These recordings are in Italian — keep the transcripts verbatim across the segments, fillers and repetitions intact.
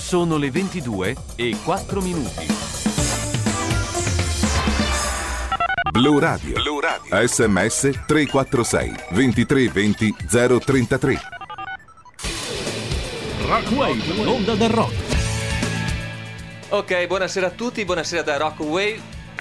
Sono le ventidue e quattro minuti. Blu Radio. Blu Radio. S M S tre quattro sei ventitré venti zero trentatré. Rockwave, l'onda del rock. Ok, buonasera a tutti, buonasera da Rockwave.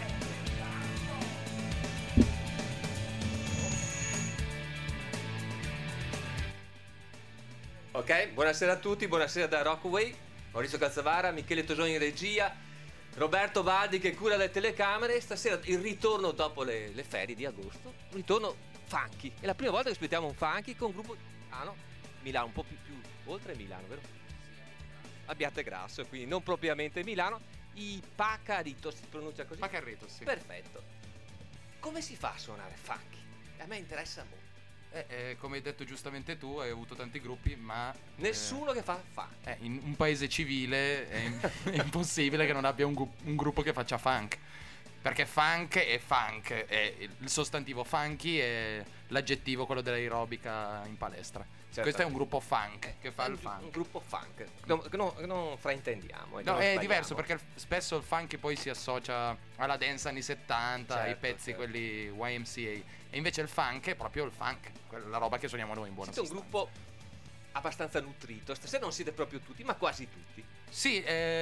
Ok, buonasera a tutti, buonasera da Rockwave. Maurizio Calzavara, Michele Tosoni in regia, Roberto Valdi che cura le telecamere. Stasera il ritorno dopo le, le ferie di agosto, un ritorno funky. È la prima volta che aspettiamo un funky con un gruppo Milano, Milano un po' più, più oltre Milano, vero? Abbiate Grasso, quindi non propriamente Milano. I Pacarritos, si pronuncia così? Pacarritos, sì. Perfetto. Come si fa a suonare funky? A me interessa molto. Eh, eh, come hai detto giustamente tu, hai avuto tanti gruppi, ma nessuno eh, che fa funk. Eh, in un paese civile è, in- è impossibile che non abbia un, gu- un gruppo che faccia funk. Perché funk è funk, è il sostantivo funky è l'aggettivo, quello dell'aerobica in palestra. Certo. Questo è un gruppo funk che fa è il un, funk. Un gruppo funk. No, che non, che non fraintendiamo. No, è diverso perché spesso il funk poi si associa alla dance anni settanta, certo, ai pezzi certo. quelli Y M C A. E invece il funk è proprio il funk, la roba che suoniamo noi in buona sostanza. sostanza. Siete un gruppo abbastanza nutrito. Stasera non siete proprio tutti, ma quasi tutti. Sì,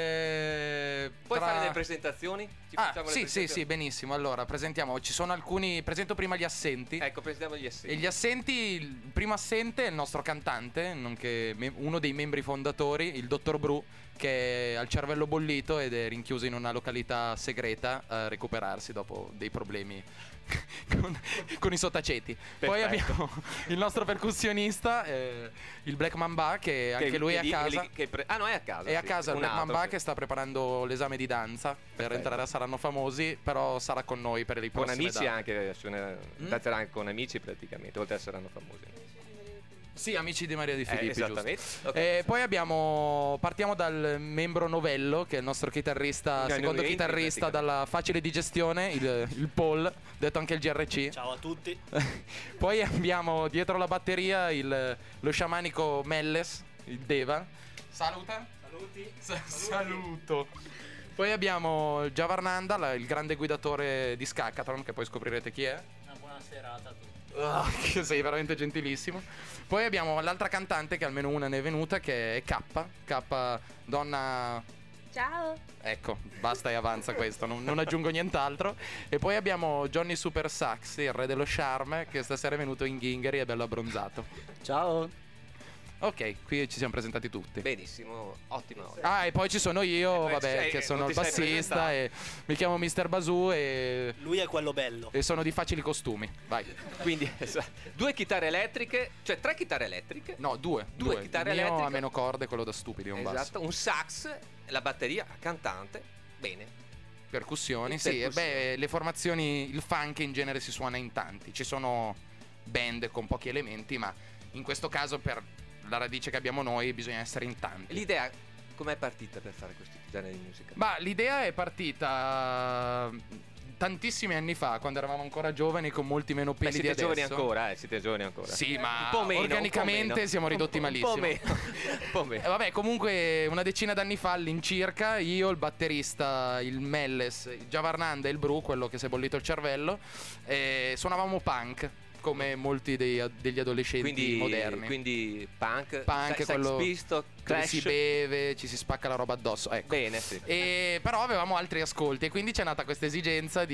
eh, puoi tra... fare delle presentazioni? Ci ah, facciamo sì, le presentazioni? sì, sì, benissimo. Allora, presentiamo, ci sono alcuni, presento prima gli assenti. Ecco, presentiamo gli assenti. E gli assenti, il primo assente è il nostro cantante, nonché me- uno dei membri fondatori, il dottor Bru, che ha il cervello bollito ed è rinchiuso in una località segreta a recuperarsi dopo dei problemi con, con i sottaceti. Perfetto. Poi abbiamo il nostro percussionista, eh, il Black Mamba, che anche che, lui che è a casa. Che, che pre- ah, no, è a casa. È sì, a casa il Black Mamba, sì, che sta preparando l'esame di danza. Per Perfetto. entrare a Saranno Famosi, però sarà con noi per i con prossimi amici date. anche, suona, mm? danzerà anche con amici praticamente, oltre a Saranno Famosi. Sì, amici di Maria Di Filippi, eh, esattamente. giusto. Okay. E poi abbiamo partiamo dal membro Novello, che è il nostro chitarrista, no, secondo chitarrista dalla facile digestione, il, il Paul, detto anche il G R C. Ciao a tutti. Poi abbiamo dietro la batteria il, lo sciamanico Melles, il Deva. Saluta. Saluti. Sa- Saluto. Poi abbiamo Giavarnanda, la, il grande guidatore di Skackatron, che poi scoprirete chi è. Una buona serata a tutti. Oh, che sei veramente gentilissimo. Poi abbiamo l'altra cantante, che almeno una ne è venuta, che è K. K, donna. Ciao. Ecco, basta e avanza questo, non, non aggiungo nient'altro. E poi abbiamo Johnny Super Sax, il re dello charme, che stasera è venuto in Gingheri e bello abbronzato. Ciao. Ok, qui ci siamo presentati tutti. Benissimo, ottimo. Ah, e poi ci sono io, eh, vabbè, sei, che sono il il bassista e mi chiamo mister Bazoo e lui è quello bello. E sono di facili costumi. Vai. Quindi due chitarre elettriche, cioè tre chitarre elettriche. No, due, due, due. chitarre il mio elettriche. ha meno corde, quello da stupidi, un esatto, basso. un sax, la batteria, cantante. Bene. Percussioni, sì, percussioni. Beh, le formazioni, il funk in genere si suona in tanti. Ci sono band con pochi elementi, ma in questo caso per la radice che abbiamo noi bisogna essere in tanti. L'idea com'è partita per fare questo genere di musica? Ma l'idea è partita tantissimi anni fa, quando eravamo ancora giovani, con molti meno peli Beh, di siete adesso. giovani ancora, eh, siete giovani ancora. Sì, ma un po' meno, organicamente un po' meno. siamo ridotti un, malissimo. Un po' meno. un po' meno. Eh, vabbè, comunque una decina d'anni fa all'incirca, io, il batterista, il Melles, il Giavarnanda e il Bru, quello che si è bollito il cervello, eh, suonavamo punk, come molti dei, degli adolescenti quindi, moderni. Quindi punk, punk Sex quello Pistols, dove Clash. si beve, ci si spacca la roba addosso, ecco. Bene, sì. E, però avevamo altri ascolti e quindi c'è nata questa esigenza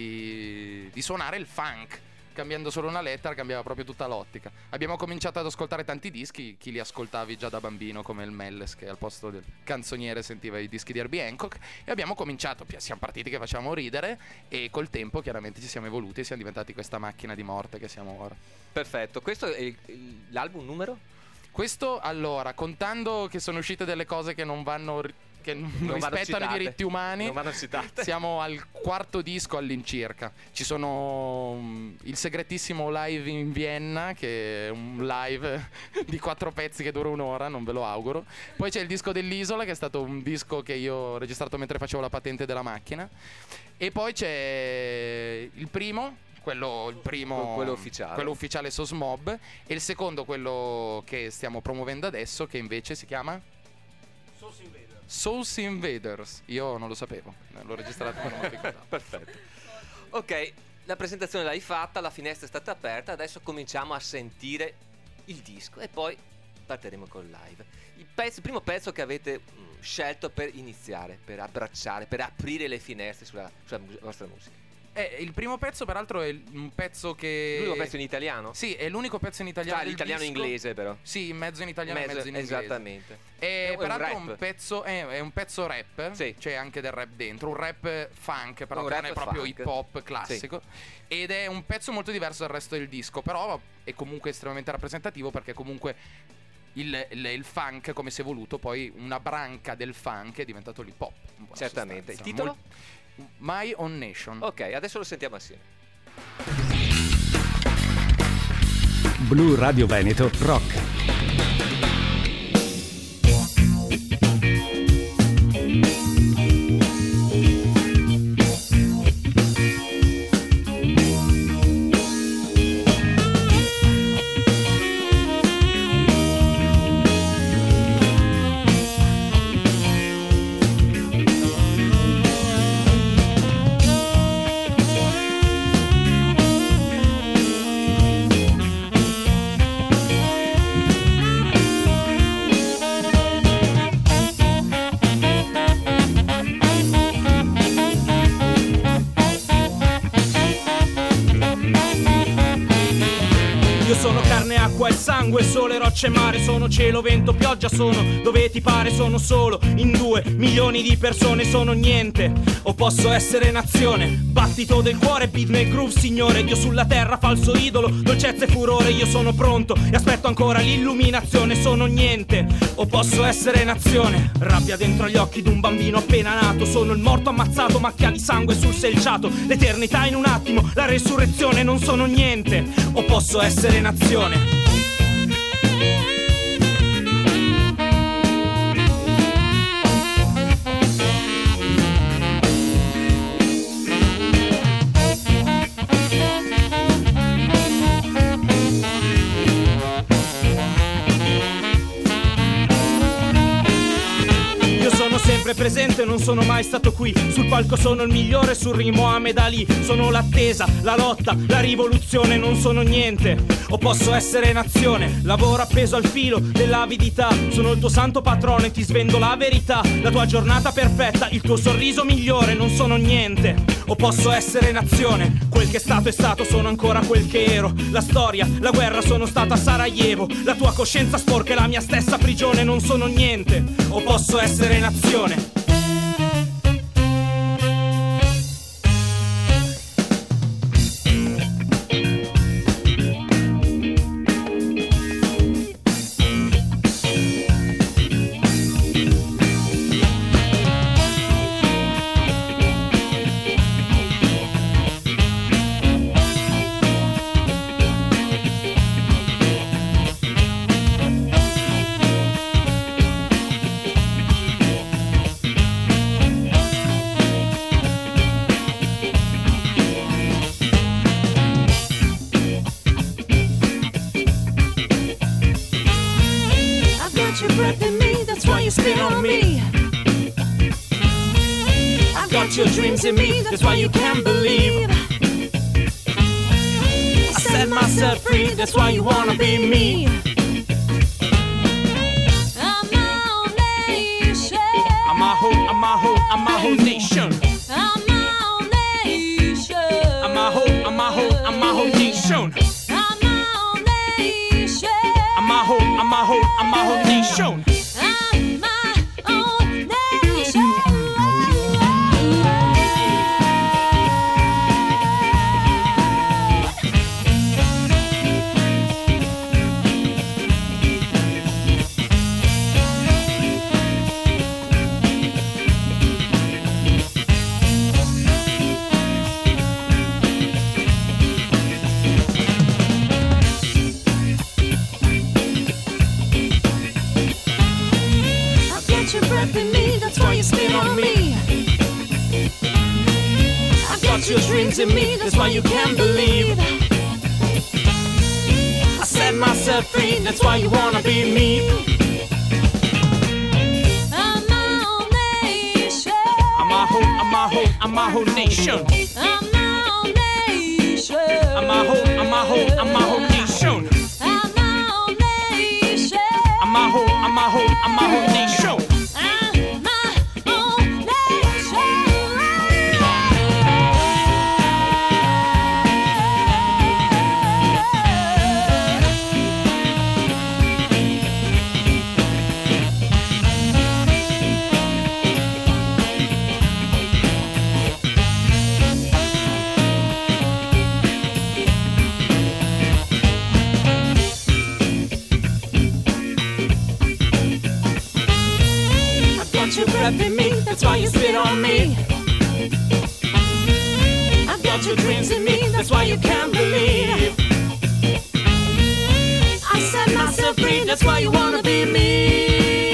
di, di suonare il funk. Cambiando solo una lettera cambiava proprio tutta l'ottica. Abbiamo cominciato ad ascoltare tanti dischi. Chi li ascoltavi già da bambino, come il Melles, che al posto del canzoniere sentiva i dischi di Herbie Hancock. E abbiamo cominciato, siamo partiti che facevamo ridere. E col tempo chiaramente ci siamo evoluti e siamo diventati questa macchina di morte che siamo ora. Perfetto, questo è il, il, l'album numero? Questo, allora, contando che sono uscite delle cose che non vanno, che non, non rispettano i diritti umani, non vanno citate. Siamo al quarto disco all'incirca. Ci sono um, il segretissimo live in Vienna, che è un live di quattro pezzi che dura un'ora, non ve lo auguro. Poi c'è il disco dell'Isola, che è stato un disco che io ho registrato mentre facevo la patente della macchina. E poi c'è il primo, quello il primo quello ufficiale quello ufficiale Sosmob, e il secondo, quello che stiamo promuovendo adesso, che invece si chiama Souls Invaders. Io non lo sapevo, l'ho registrato ma non l'ho ricordato. Perfetto. Ok, la presentazione l'hai fatta, la finestra è stata aperta, adesso cominciamo a sentire il disco e poi partiremo col live. Il, pezzo, il primo pezzo che avete mh, scelto per iniziare, per abbracciare, per aprire le finestre sulla, sulla mus- vostra musica. Eh, il primo pezzo peraltro è un pezzo che... L'unico pezzo in italiano? Sì, è l'unico pezzo in italiano Ah, del l'italiano disco. inglese però. Sì, mezzo in italiano e Mezzo- mezzo in inglese. esattamente. E È un peraltro rap. un pezzo è, è un pezzo rap, Sì. c'è anche del rap dentro, un rap funk, però Un non rap è proprio funk. hip hop classico. Ed è un pezzo molto diverso dal resto del disco, però è comunque estremamente rappresentativo perché comunque il, il, il funk, come si è voluto, poi una branca del funk è diventato l'hip hop. in buona Certamente. sostanza. Il titolo? Mol- My Own Nation. Ok, adesso lo sentiamo assieme. Blu Radio Veneto Rock. Acqua e sangue, sole, rocce e mare. Sono cielo, vento, pioggia, sono dove ti pare. Sono solo in due milioni di persone. Sono niente, o posso essere nazione. Battito del cuore, beat nel groove, signore. Io sulla terra, falso idolo, dolcezza e furore. Io sono pronto e aspetto ancora l'illuminazione. Sono niente, o posso essere nazione. Rabbia dentro gli occhi d'un bambino appena nato. Sono il morto ammazzato, macchia di sangue sul selciato. L'eternità in un attimo, la resurrezione. Non sono niente, o posso essere nazione. Presente, non sono mai stato qui. Sul palco sono il migliore, sul rimo Mohamed Ali. Sono l'attesa, la lotta, la rivoluzione. Non sono niente, o posso essere nazione. Lavoro appeso al filo dell'avidità. Sono il tuo santo patrono e ti svendo la verità. La tua giornata perfetta, il tuo sorriso migliore. Non sono niente, o posso essere nazione. Quel che è stato è stato, sono ancora quel che ero. La storia, la guerra, sono stata a Sarajevo. La tua coscienza sporca è la mia stessa prigione. Non sono niente, o posso essere nazione. Your dreams in me, that's why you can't believe. I set myself free, that's why you wanna be me. I'm my own nation. I'm my whole, I'm my whole, I'm my whole nation. I'm my own nation. I'm my whole, I'm my whole, I'm my whole nation. I'm my own nation. I'm my whole, I'm my whole, I'm my whole nation. Your dreams in me, that's why you can't believe. I set myself free, that's why you wanna be me. I'm I'm my whole nation. I'm my whole nation. I'm my whole, I'm my whole, I'm my whole nation. I'm my whole nation. I'm my whole, I'm my whole, I'm my whole nation. I'm my whole nation. You prepping me, that's why you spit on me. I've got your dreams in me, that's why you can't believe. I set myself free, that's why you wanna be me.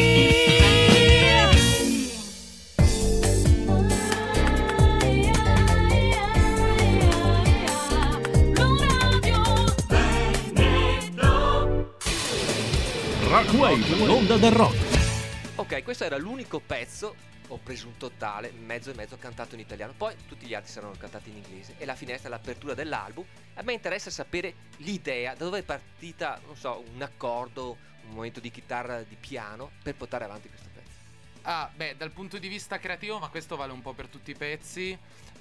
Rockwave, l'onda del rock. Ok, questo era l'unico pezzo, ho presunto tale, mezzo e mezzo cantato in italiano. Poi tutti gli altri saranno cantati in inglese. E la finestra è l'apertura dell'album. A me interessa sapere l'idea, da dove è partita, non so, un accordo, un momento di chitarra, di piano, per portare avanti questo pezzo. Ah, beh, dal punto di vista creativo, ma questo vale un po' per tutti i pezzi.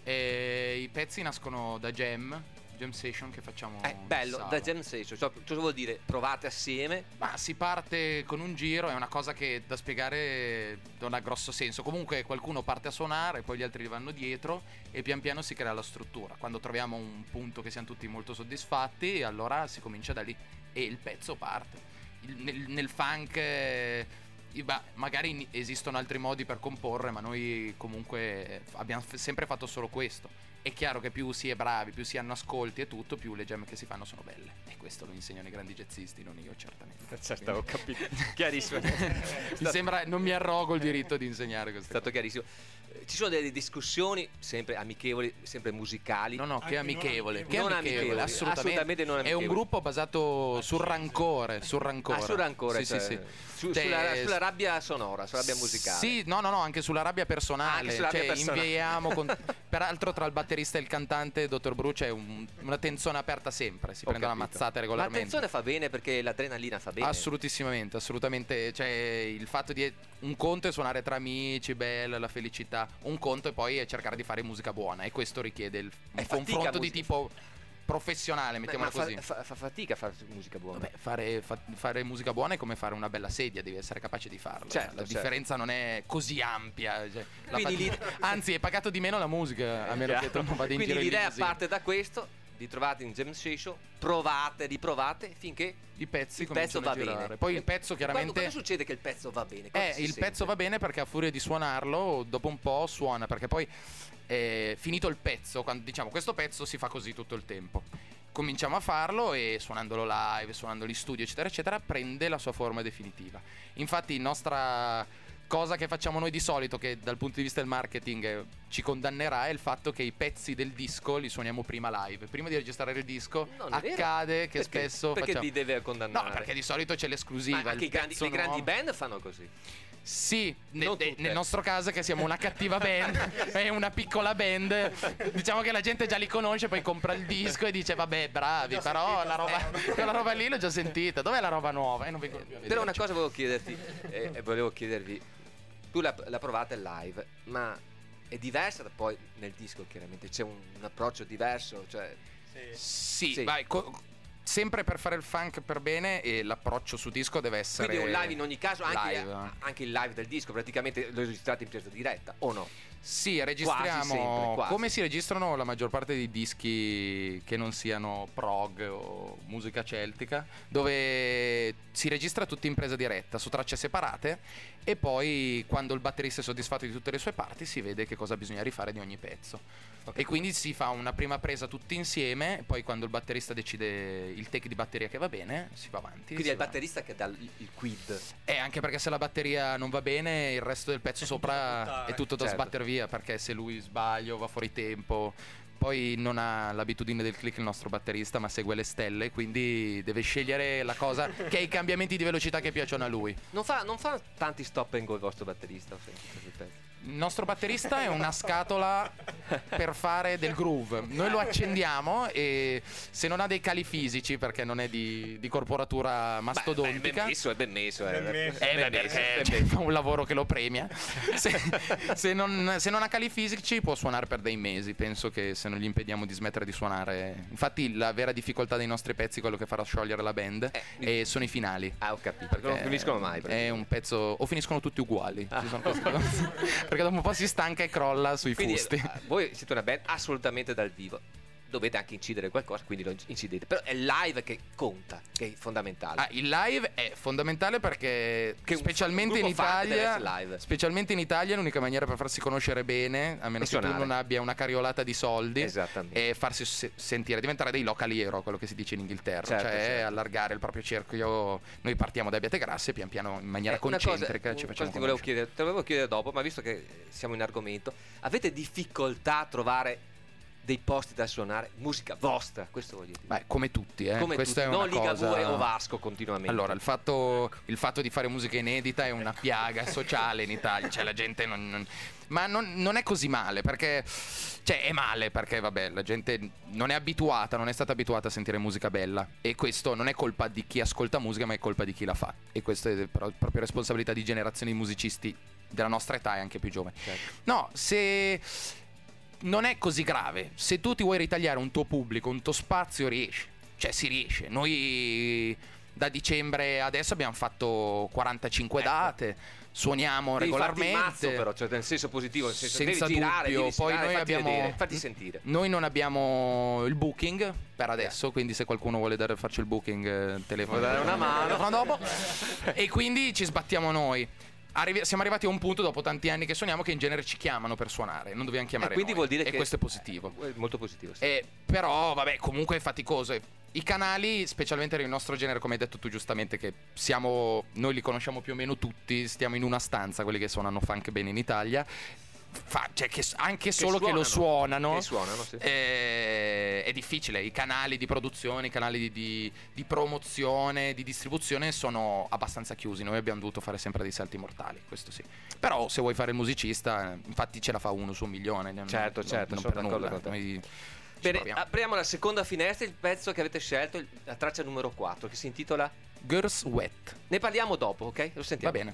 Eh, I pezzi nascono da jam. Jam session che facciamo. È bello, da jam session, cioè, cosa vuol dire? Provate assieme? Ma si parte con un giro, è una cosa che da spiegare non ha grosso senso. Comunque qualcuno parte a suonare, poi gli altri gli vanno dietro e pian piano si crea la struttura. Quando troviamo un punto che siamo tutti molto soddisfatti, allora si comincia da lì e il pezzo parte. Il, nel, nel funk eh, beh, magari esistono altri modi per comporre, ma noi comunque abbiamo f- sempre fatto solo questo. È chiaro che più si è bravi, più si hanno ascolti e tutto, più le jam che si fanno sono belle. E questo lo insegnano i grandi jazzisti, non io, certamente. Certo, ho capito. Chiarissimo. Mi sembra, non mi arrogo il diritto di insegnare questo. È stato chiarissimo. Ci sono delle discussioni sempre amichevoli, sempre musicali. No, no, che amichevole. Che non amichevole, amichevoli, assolutamente. assolutamente non amichevoli. È un gruppo basato sul rancore, sul rancore. Ah, sul rancore, sì, cioè, sì, sì. Su, Cioè, sulla, sulla rabbia sonora, sulla rabbia musicale. Sì, no, no, no, anche sulla rabbia personale. Anche sulla cioè, rabbia personale. invieiamo con... Peraltro tra il batterista e il cantante, dottor Bru, c'è un, una tensione aperta sempre, si Ho prendono capito. ammazzate Ma regolarmente. attenzione fa bene perché l'adrenalina fa bene. Assolutissimamente, assolutamente. Cioè, il fatto di un conto è suonare tra amici, bella, la felicità. Un conto e poi è cercare di fare musica buona. E questo richiede il, È un fatica confronto di musica. tipo professionale, mettiamola ma fa, così. fa, fa fatica a fare musica buona. Vabbè, fare, fa- fare musica buona è come fare una bella sedia, devi essere capace di farlo. Certo, la certo. differenza non è così ampia. Cioè, la Quindi fat- lì- Anzi, è pagato di meno la musica, a meno che tu non vada in Quindi giro in l'idea limousine. parte da questo, vi trovate in jam session, provate, riprovate finché I pezzi il pezzo cominciano va a girare. bene. Poi il pezzo chiaramente Quando, quando succede che il pezzo va bene? Cosa Eh, si il sente? pezzo va bene perché a furia di suonarlo, dopo un po' suona, perché poi eh, finito il pezzo, quando diciamo questo pezzo si fa così tutto il tempo. Cominciamo a farlo e suonandolo live, suonandolo in studio, eccetera, eccetera, prende la sua forma definitiva. Infatti, nostra cosa che facciamo noi di solito, che dal punto di vista del marketing eh, ci condannerà, è il fatto che i pezzi del disco li suoniamo prima live. Prima di registrare il disco Non è vero. accade che Perché? spesso Perché facciamo... ti deve condannare? No, perché di solito c'è l'esclusiva. Ma anche il i grandi, pezzo le grandi nuovo. band fanno così. Sì, ne- Non de- tutte. nel nostro caso che siamo una cattiva band è una piccola band, diciamo che la gente già li conosce, poi compra il disco e dice vabbè bravi, però la roba, quella roba lì l'ho già sentita, dov'è la roba nuova? E non vengo più a Però una vederci. cosa volevo chiederti, eh, e volevo chiedervi, tu la, la provate live, ma è diversa da poi nel disco chiaramente, c'è un, un approccio diverso, cioè... Sì, Sì. vai, co- sempre per fare il funk per bene e l'approccio su disco deve essere Quindi un live in ogni caso, anche, live. anche il live del disco, praticamente lo registrate in presa diretta, o no? Sì, registriamo Quasi sempre, quasi. come si registrano la maggior parte dei dischi che non siano prog o musica celtica, dove si registra tutto in presa diretta su tracce separate e poi quando il batterista è soddisfatto di tutte le sue parti si vede che cosa bisogna rifare di ogni pezzo. Ok. E quindi si fa una prima presa tutti insieme, poi quando il batterista decide il take di batteria che va bene, si va avanti. Quindi si è il va. batterista che dà il, il quid. Eh, anche perché se la batteria non va bene, il resto del pezzo sopra è tutto da Certo. sbattere via. Perché se lui sbaglia o va fuori tempo, poi non ha l'abitudine del click il nostro batterista, ma segue le stelle, quindi deve scegliere la cosa che ha i cambiamenti di velocità che piacciono a lui. Non fa, non fa tanti stop and go il vostro batterista? o sempre così pezzi? Il nostro batterista è una scatola per fare del groove. Noi lo accendiamo e se non ha dei cali fisici, perché non è di, di corporatura mastodontica, Beh, è ben messo, è ben messo. È Ben messo. Eh, beh, ben messo, perché ben cioè, messo. fa un lavoro che lo premia. Se, se non, se non ha cali fisici può suonare per dei mesi. Penso che se non gli impediamo di smettere di suonare. Infatti la vera difficoltà dei nostri pezzi, quello che farà sciogliere la band, Eh, eh, sono i finali. Ah, ho capito, perché non finiscono mai. È un pezzo. O finiscono tutti uguali. Ah. Ci sono queste cose. Perché dopo un po' si stanca e crolla sui Quindi fusti. eh, voi siete una band assolutamente dal vivo. Dovete anche incidere qualcosa, quindi lo incidete. Però è il live che conta, che è fondamentale. Ah, il live è fondamentale perché Che un- specialmente un in gruppo funk deve Italia, essere live. specialmente in Italia l'unica maniera per farsi conoscere bene, a meno E che tu suonare. non abbia una cariolata di soldi, Esattamente. è farsi se- sentire, diventare dei local hero, quello che si dice in Inghilterra, Certo, cioè certo. allargare il proprio cerchio. Noi partiamo da Abbiate Grasse e pian piano in maniera Eh, una concentrica cosa, ci una facciamo cosa ti volevo conoscere. chiedere, te lo volevo chiedere dopo, ma visto che siamo in argomento, avete difficoltà a trovare dei posti da suonare musica vostra? Questo voglio dire. Beh, come tutti, eh. Come Questa tutti, è una non Ligabue cosa... o Vasco continuamente. Allora, il fatto, il fatto di fare musica inedita è una piaga sociale in Italia, cioè la gente non... non- ma non, non è così male, perché... Cioè, è male perché, vabbè, la gente non è abituata, non è stata abituata a sentire musica bella. E questo non è colpa di chi ascolta musica, ma è colpa di chi la fa. E questa è pro- proprio responsabilità di generazioni di musicisti della nostra età e anche più giovani. Certo. No, se... Non è così grave. Se tu ti vuoi ritagliare un tuo pubblico, un tuo spazio, riesci. Cioè, si riesce. Noi da dicembre adesso abbiamo fatto quarantacinque Ecco. date. Suoniamo Devi farti il regolarmente. mazzo, però, cioè nel senso positivo, nel senso Senza devi girare, dubbio. devi Poi girare, noi fatti abbiamo vedere, fatti sentire. Noi non abbiamo il booking per adesso, quindi se qualcuno vuole dare, farci il booking, eh, telefono. Può dare una mano. Telefono dopo. E quindi ci sbattiamo noi. Arrivi- siamo arrivati a un punto dopo tanti anni che suoniamo che in genere ci chiamano per suonare, non dobbiamo chiamare Eh, quindi noi. vuol dire e che questo è positivo. Eh, molto positivo, sì. Eh, però vabbè, comunque è faticoso. I canali, specialmente nel nostro genere, come hai detto tu giustamente, che siamo, noi li conosciamo più o meno tutti, stiamo in una stanza, quelli che suonano funk bene in Italia. Fa, cioè che s- anche solo che lo suonano, Che suonano, sì. eh, è difficile. I canali di produzione, i canali di, di- di promozione, di distribuzione sono abbastanza chiusi. Noi abbiamo dovuto fare sempre dei salti mortali, questo sì. Però se vuoi fare il musicista, eh, infatti ce la fa uno su un milione. non- Certo, non- certo, non sono per d'accordo nulla. con te. Noi ci Bene, proviamo. apriamo la seconda finestra, il pezzo che avete scelto, il- la traccia numero quattro, che si intitola Girls Wet. Ne parliamo dopo, ok? Lo Va sentiamo. bene.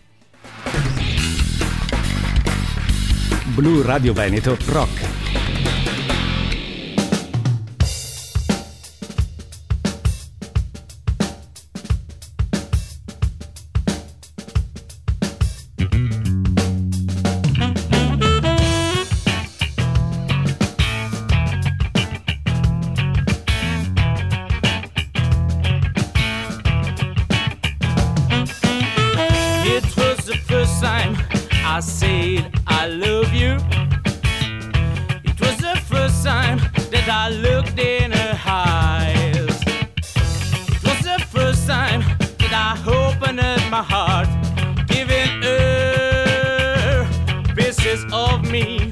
Blu Radio Veneto Rock. It was the first time I said I love you. It was the first time that I looked in her eyes. It was the first time that I opened up my heart, giving her pieces of me.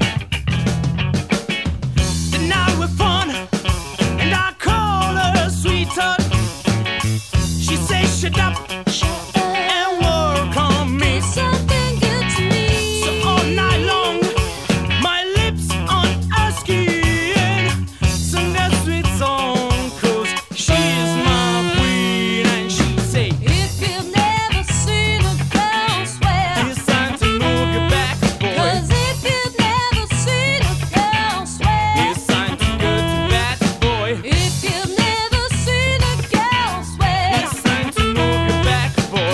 And now we're fun, and I call her sweetheart. She says shut up and work on me. Something good to me. So all night long, my lips on her skin, sing a sweet song, 'cause she's my queen. And she say, If you've never seen a girl sweat, it's time to move your back, boy. 'cause if you've never seen a girl sweat, It's time to go to bed, boy. if you've never seen a girl sweat, It's time to move your back, boy.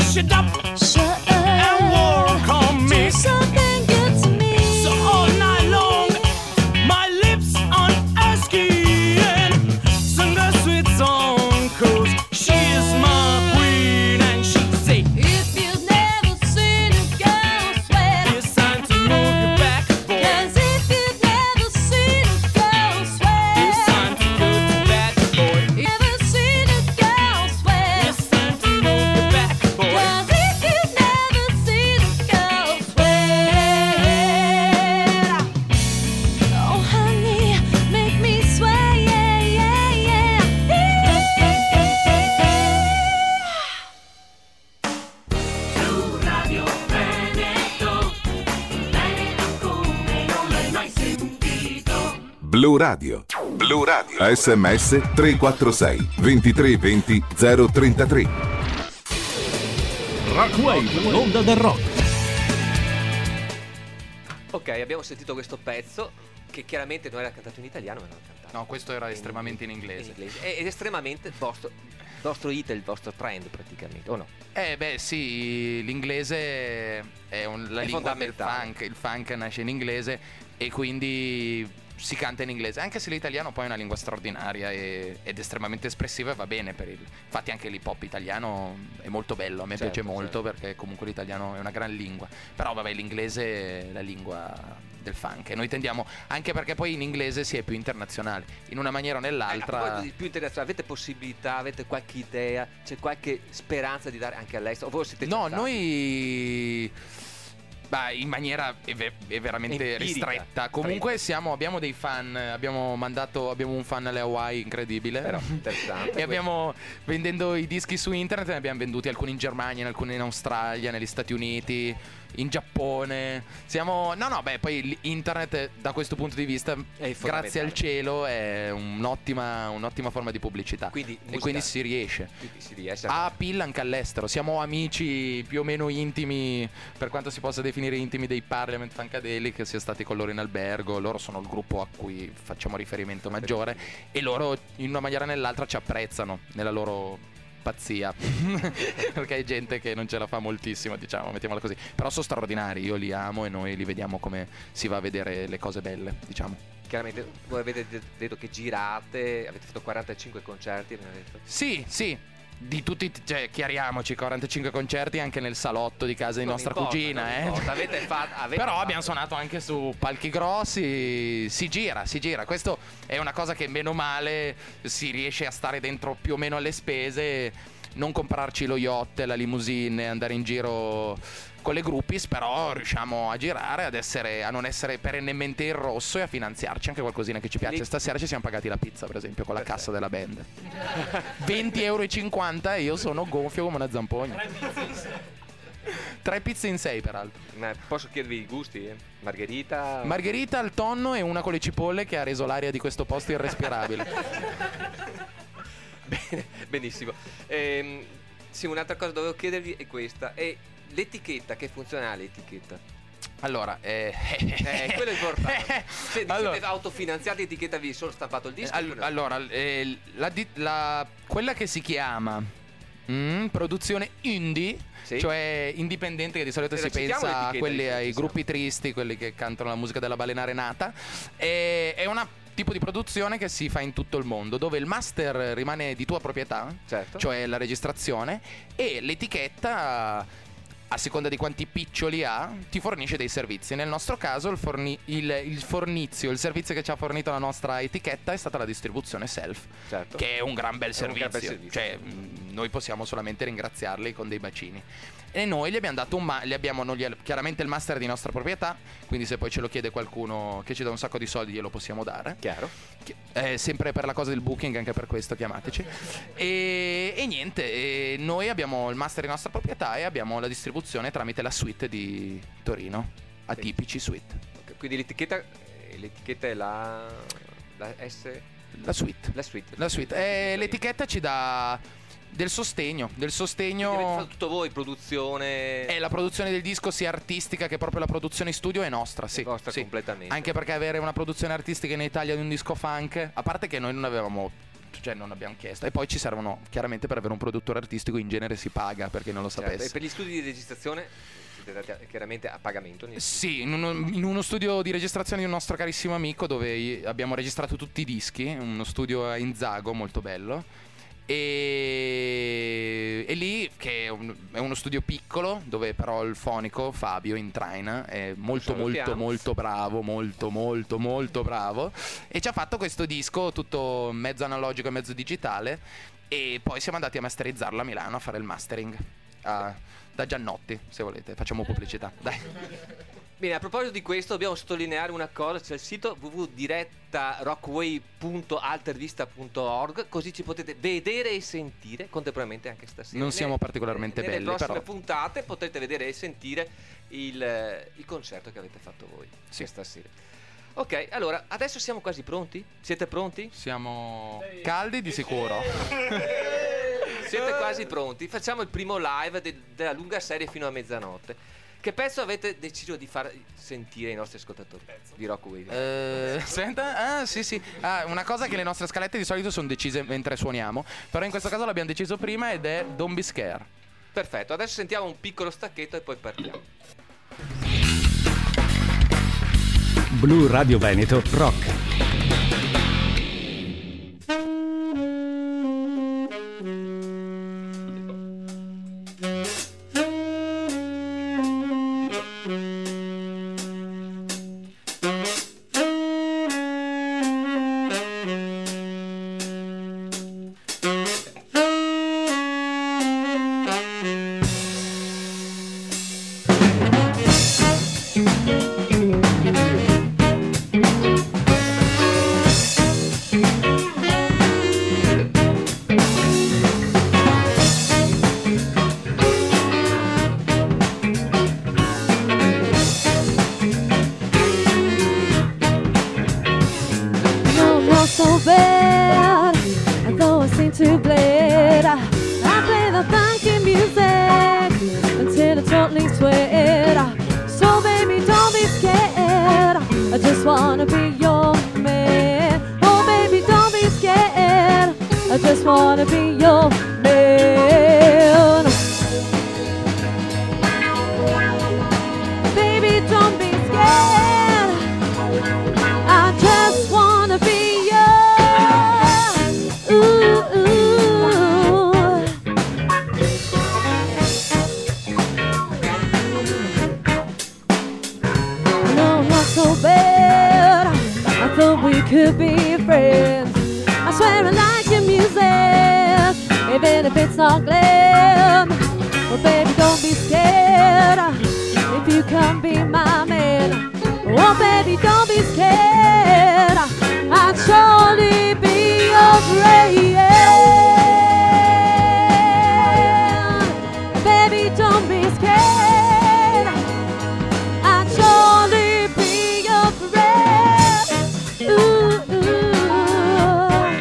hush it up Shut up. and walk on me. Do something good to me. So all night long, my lips on asking, sing a sweet song, cause she is my queen, and she say, If you've never seen a girl sweat, it's time to move your back, boy. cause if you've never seen a girl sweat, It's time to go to bed, boy. never seen a girl sweat, It's time to move your back, boy. cause if you've never seen a girl sweat, oh honey, make me sweat, yeah, yeah, yeah. Radio Veneto, Veneto come non l'hai mai sentito. Blu Radio. Blu Radio. sms tre quattro sei ventitré venti zero trentatré. Rockwave, l'onda del rock. Ok, abbiamo sentito questo pezzo che chiaramente non era cantato in italiano, ma l'hanno cantato No, questo era estremamente in inglese. Ed estremamente vostro, vostro hit, il vostro trend praticamente, o no? Eh beh sì, l'inglese è un- la È lingua del fondamentale. funk, il funk nasce in inglese e quindi si canta in inglese, anche se l'italiano poi è una lingua straordinaria e- ed estremamente espressiva e va bene per il... Infatti anche l'hip hop italiano è molto bello, a me Certo, piace molto certo. perché comunque l'italiano è una gran lingua, però vabbè l'inglese è la lingua del funk e noi tendiamo, anche perché poi in inglese si è più internazionali, in una maniera o A nell'altra... proposito di più internazionale, avete possibilità, avete qualche idea, c'è qualche speranza di dare anche all'estero? O voi siete No, già stati? noi... Beh, in maniera è, ve- è veramente Empirica. ristretta. Comunque siamo, abbiamo dei fan, abbiamo mandato, abbiamo un fan alle Hawaii incredibile. Però interessante. E abbiamo, vendendo i dischi su internet, ne abbiamo venduti alcuni in Germania, in alcuni in Australia, negli Stati Uniti, in Giappone. Siamo, no no, beh, poi l'internet da questo punto di vista, È fondamentale. grazie al cielo, è un'ottima, un'ottima forma di pubblicità. Quindi e musica- quindi si riesce. Quindi si riesce a... Ha appeal anche all'estero. Siamo amici più o meno intimi, per quanto si possa definire intimi, dei Parliament Funkadelic, che sia stati con loro in albergo. Loro sono il gruppo a cui facciamo riferimento maggiore e loro in una maniera o nell'altra ci apprezzano nella loro pazzia perché è gente che non ce la fa moltissimo, diciamo, mettiamola così, però sono straordinari, io li amo e noi li vediamo come si va a vedere le cose belle, diciamo. Chiaramente voi avete de- detto che girate, avete fatto quarantacinque concerti, abbiamo detto. Sì, sì. Di tutti, cioè, chiariamoci, quarantacinque concerti anche nel salotto di casa di Non nostra importa, cugina, non eh. importa, avete fatto, avete Però fatto. abbiamo suonato anche su palchi grossi, si gira, si gira. Questo è una cosa che meno male si riesce a stare dentro più o meno alle spese, non comprarci lo yacht, la limousine, andare in giro con le groupies, però riusciamo a girare, ad essere, a non essere perennemente in rosso e a finanziarci anche qualcosina che ci piace. Lì- Stasera ci siamo pagati la pizza, per esempio, con la Perfetto. cassa della band. venti euro e cinquanta e io sono gonfio come una zampogna. Tre pizze in sei, peraltro. Ma posso chiedervi i gusti? eh? Margherita? Margherita al tonno e una con le cipolle che ha reso l'aria di questo posto irrespirabile. Bene, benissimo. Ehm, sì, un'altra cosa dovevo chiedervi è questa. È l'etichetta, che funziona l'etichetta? Allora, eh, Eh, quello è importante. Se Allora- siete autofinanziati, etichettavi solo stampato il disco? All- oppure no? allora, eh, la, di- la- quella che si chiama mm, produzione indie, Sì. cioè indipendente, che di solito Eh, si citiamo pensa a l'etichetta, quelli, diciamo, ai ci siamo. gruppi tristi, quelli che cantano la musica della balena renata. E- è una tipo di produzione che si fa in tutto il mondo, dove il master rimane di tua proprietà, Certo. cioè la registrazione, e l'etichetta, a seconda di quanti piccioli ha, ti fornisce dei servizi. Nel nostro caso il, forni- il- il fornizio, il servizio che ci ha fornito la nostra etichetta è stata la distribuzione self, Certo. che è un gran bel È un servizio, gran bel servizio. cioè mh, noi possiamo solamente ringraziarli con dei bacini. E noi gli abbiamo dato un ma- gli abbiamo non gli- chiaramente il master è di nostra proprietà, quindi se poi ce lo chiede qualcuno che ci dà un sacco di soldi glielo possiamo dare. Chiaro. Che- eh, sempre per la cosa del booking, anche per questo chiamateci. E, e niente, e noi abbiamo il master di nostra proprietà e abbiamo la distribuzione tramite la suite di Torino, Atipici Suite. Ok, quindi l'etichetta, eh, l'etichetta è la, la S, La suite. la suite. La suite. Eh, l'etichetta ci dà del sostegno, del Quindi avete sostegno. fatto tutto voi, produzione. E la produzione del disco sia artistica che proprio la produzione in studio è nostra, sì. È vostra sì. completamente. Anche perché avere una produzione artistica in Italia di un disco funk, a parte che noi non avevamo cioè non abbiamo chiesto. E poi ci servono, chiaramente, per avere un produttore artistico in genere si paga, perché non lo Certo, sapesse. e per gli studi di registrazione siete andati a- chiaramente a pagamento. nel- Sì, in uno, in uno studio di registrazione di un nostro carissimo amico, dove i- abbiamo registrato tutti i dischi, uno studio a Inzago molto bello. E, e lì, che è, un- è uno studio piccolo, dove però il fonico Fabio in traina è molto molto salutiamo. molto bravo, molto molto molto bravo, e ci ha fatto questo disco tutto mezzo analogico e mezzo digitale. E poi siamo andati a masterizzarlo a Milano, a fare il mastering a- da Giannotti, se volete, facciamo pubblicità, dai. Bene, a proposito di questo dobbiamo sottolineare una cosa: c'è il sito w w w punto diretta rockway punto altervista punto org, così ci potete vedere e sentire contemporaneamente anche stasera. Non Ne- siamo particolarmente nelle belli, prossime però. puntate potrete vedere e sentire il, eh, il concerto che avete fatto voi Sì. stasera. Ok, allora adesso siamo quasi pronti? Siete pronti? Siamo caldi di sicuro. Siete quasi pronti? Facciamo il primo live de- della lunga serie fino a mezzanotte. Che pezzo avete deciso di far sentire ai nostri ascoltatori di Rockwave? Eh, senta, ah sì sì, ah, una cosa che le nostre scalette di solito sono decise mentre suoniamo, però in questo caso l'abbiamo deciso prima ed è Don't Be Scared. Perfetto, adesso sentiamo un piccolo stacchetto e poi partiamo. Blu Radio Veneto Rock. No, not so bad. Though I seem to bleed, I, I play the funky music until I totally sweat. So baby, don't be scared. I just wanna be your man. Oh baby, don't be scared. I just wanna be your man. Baby, don't be scared. I just wanna be yours. Ooh, ooh. No, not so bad. I thought we could be friends. I swear I like your music, even if it's not glam. Well, baby, don't be scared if you come be my man. Oh, baby, don't be scared. I'll surely be your friend. Baby, don't be scared. I'll surely be your friend. Ooh, ooh.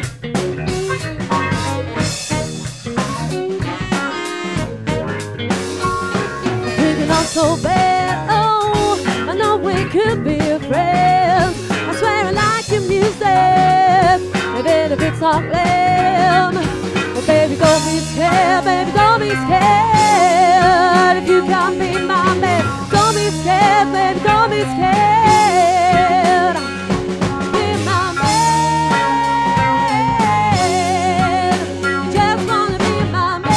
Thinking not so bad. Oh, I know we could be friends. I swear I like your music, even if it's not glam. But baby, don't be scared. Baby, don't be scared. If you can't be my man, don't be scared. Baby, don't be scared. Be my man. Just wanna be my man.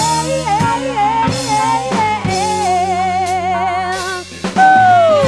Ooh.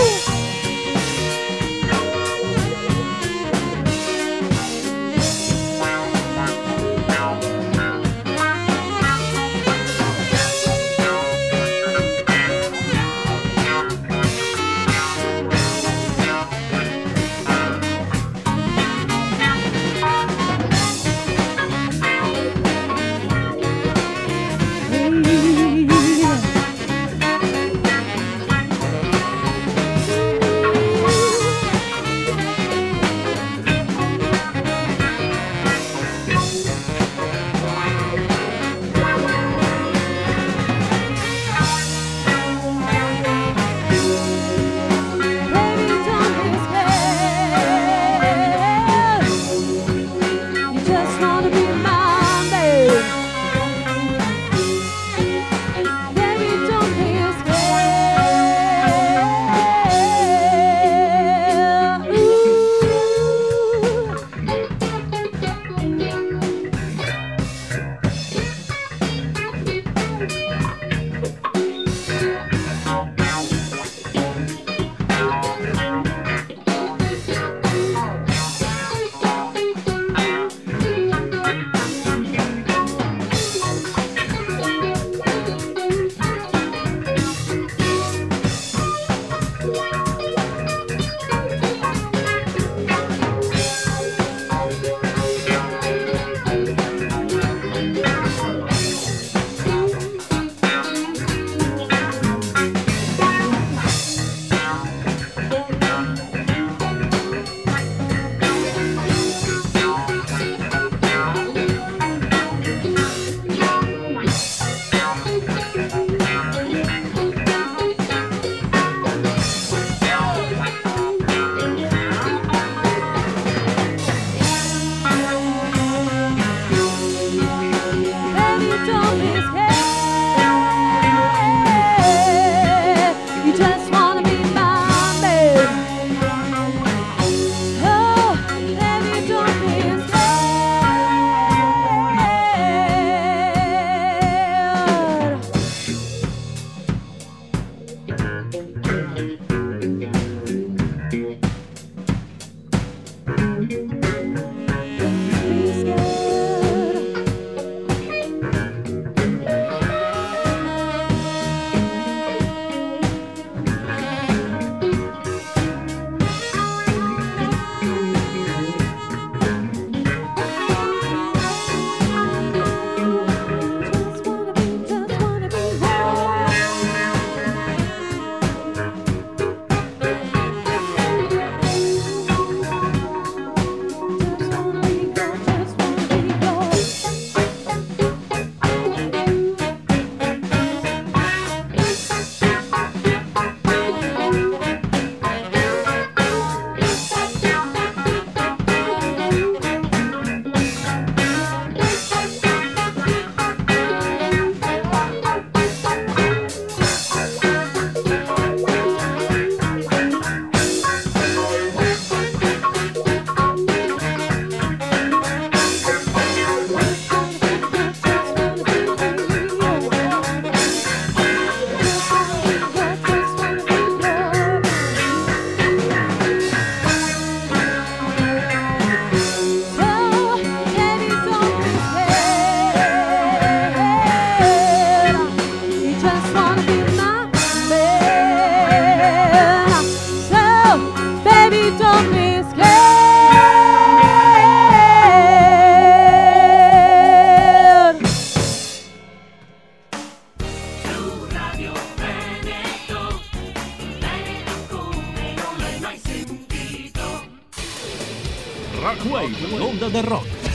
Rockwave, l'onda del rock.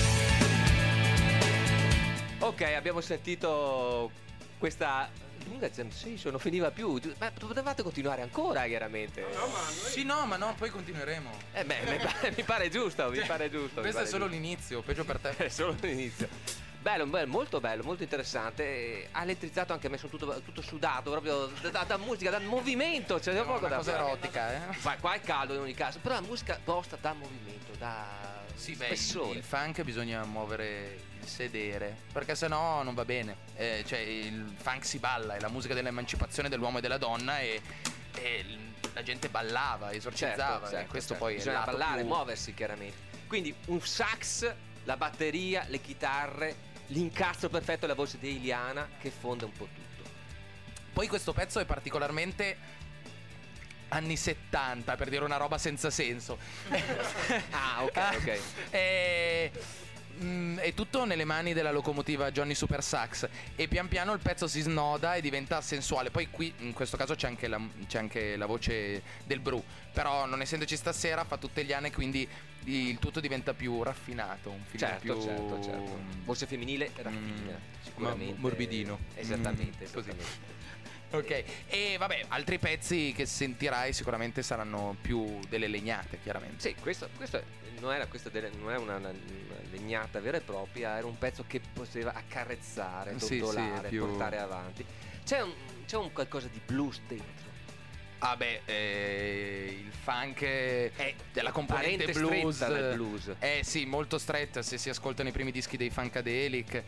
Ok, abbiamo sentito questa lunga jam session, non finiva più. Ma potevate continuare ancora, chiaramente. Sì, no, ma no, poi continueremo. Eh beh, mi pare, mi pare giusto, mi pare giusto. Questo mi è pare solo giusto. l'inizio, peggio per te. È solo l'inizio. Bello, bello, molto bello, molto interessante. Ha elettrizzato anche me, sono tutto, tutto sudato, proprio da, da, da musica, da movimento. Cioè, È poco una da cosa fare. erotica, eh. Qua, qua è caldo in ogni caso, però la musica vostra dà movimento, dà Sì, beh, il, spessore. il funk bisogna muovere il sedere, perché sennò non va bene. Eh, cioè, il funk si balla, è la musica dell'emancipazione dell'uomo e della donna e, e la gente ballava, esorcizzava. Certo, certo, e questo certo. poi è il bisogna lato ballare, più- muoversi chiaramente. Quindi un sax, la batteria, le chitarre, l'incastro perfetto e la voce di Iliana che fonda un po' tutto. Poi questo pezzo è particolarmente anni settanta, per dire una roba senza senso. Ah, ok, ok. È, mm, è tutto nelle mani della locomotiva Johnny Super Sax e pian piano il pezzo si snoda e diventa sensuale. Poi qui in questo caso c'è anche la, c'è anche la voce del Bru, però non essendoci stasera fa tutte liane, quindi il tutto diventa più raffinato, un film Certo, più certo, certo. Voce femminile raffina, Mm, sicuramente. ma- morbidino. Esattamente, Mm, così. esattamente. Ok, e vabbè, altri pezzi che sentirai sicuramente saranno più delle legnate, chiaramente. Sì, questo, questo non era, questo delle- non è una, una- una legnata vera e propria, era un pezzo che poteva accarezzare, Sì, sì, dondolare, è più- portare avanti. C'è un, c'è un qualcosa di blues dentro. Ah beh, eh, il funk è della componente parente blues. stretta del blues. Eh sì, molto stretta, se si ascoltano i primi dischi dei Funkadelic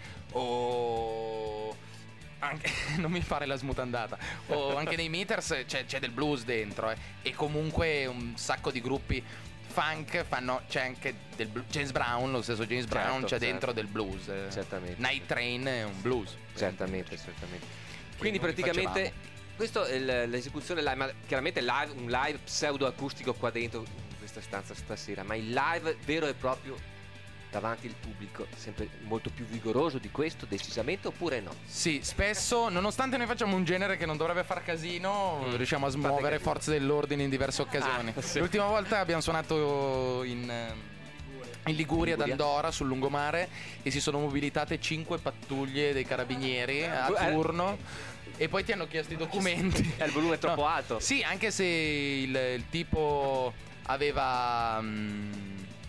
o anche, non mi fare la smutandata, o anche nei Meters c'è, c'è del blues dentro, eh. E comunque un sacco di gruppi funk fanno, c'è anche del blu- James Brown, lo stesso James Certo, Brown c'è certo. dentro del blues. eh. Certamente. Night Train è un blues. Certamente, certamente. Quindi noi praticamente facevamo. questo è il- l'esecuzione live, ma chiaramente live, un live pseudo acustico qua dentro in questa stanza stasera, ma il live vero e proprio davanti al pubblico, sempre molto più vigoroso di questo, decisamente, oppure no? Sì, spesso, nonostante noi facciamo un genere che non dovrebbe far casino, Mm. riusciamo a Fate smuovere casino. forze dell'ordine in diverse occasioni. Ah, sì. L'ultima volta abbiamo suonato in, eh, in Liguria, ad Liguria. Andorra, sul lungomare, e si sono mobilitate cinque pattuglie dei carabinieri a Eh. turno. E poi ti hanno chiesto i documenti. Eh, il volume è troppo No, alto. Sì, anche se il, il tipo aveva... mm,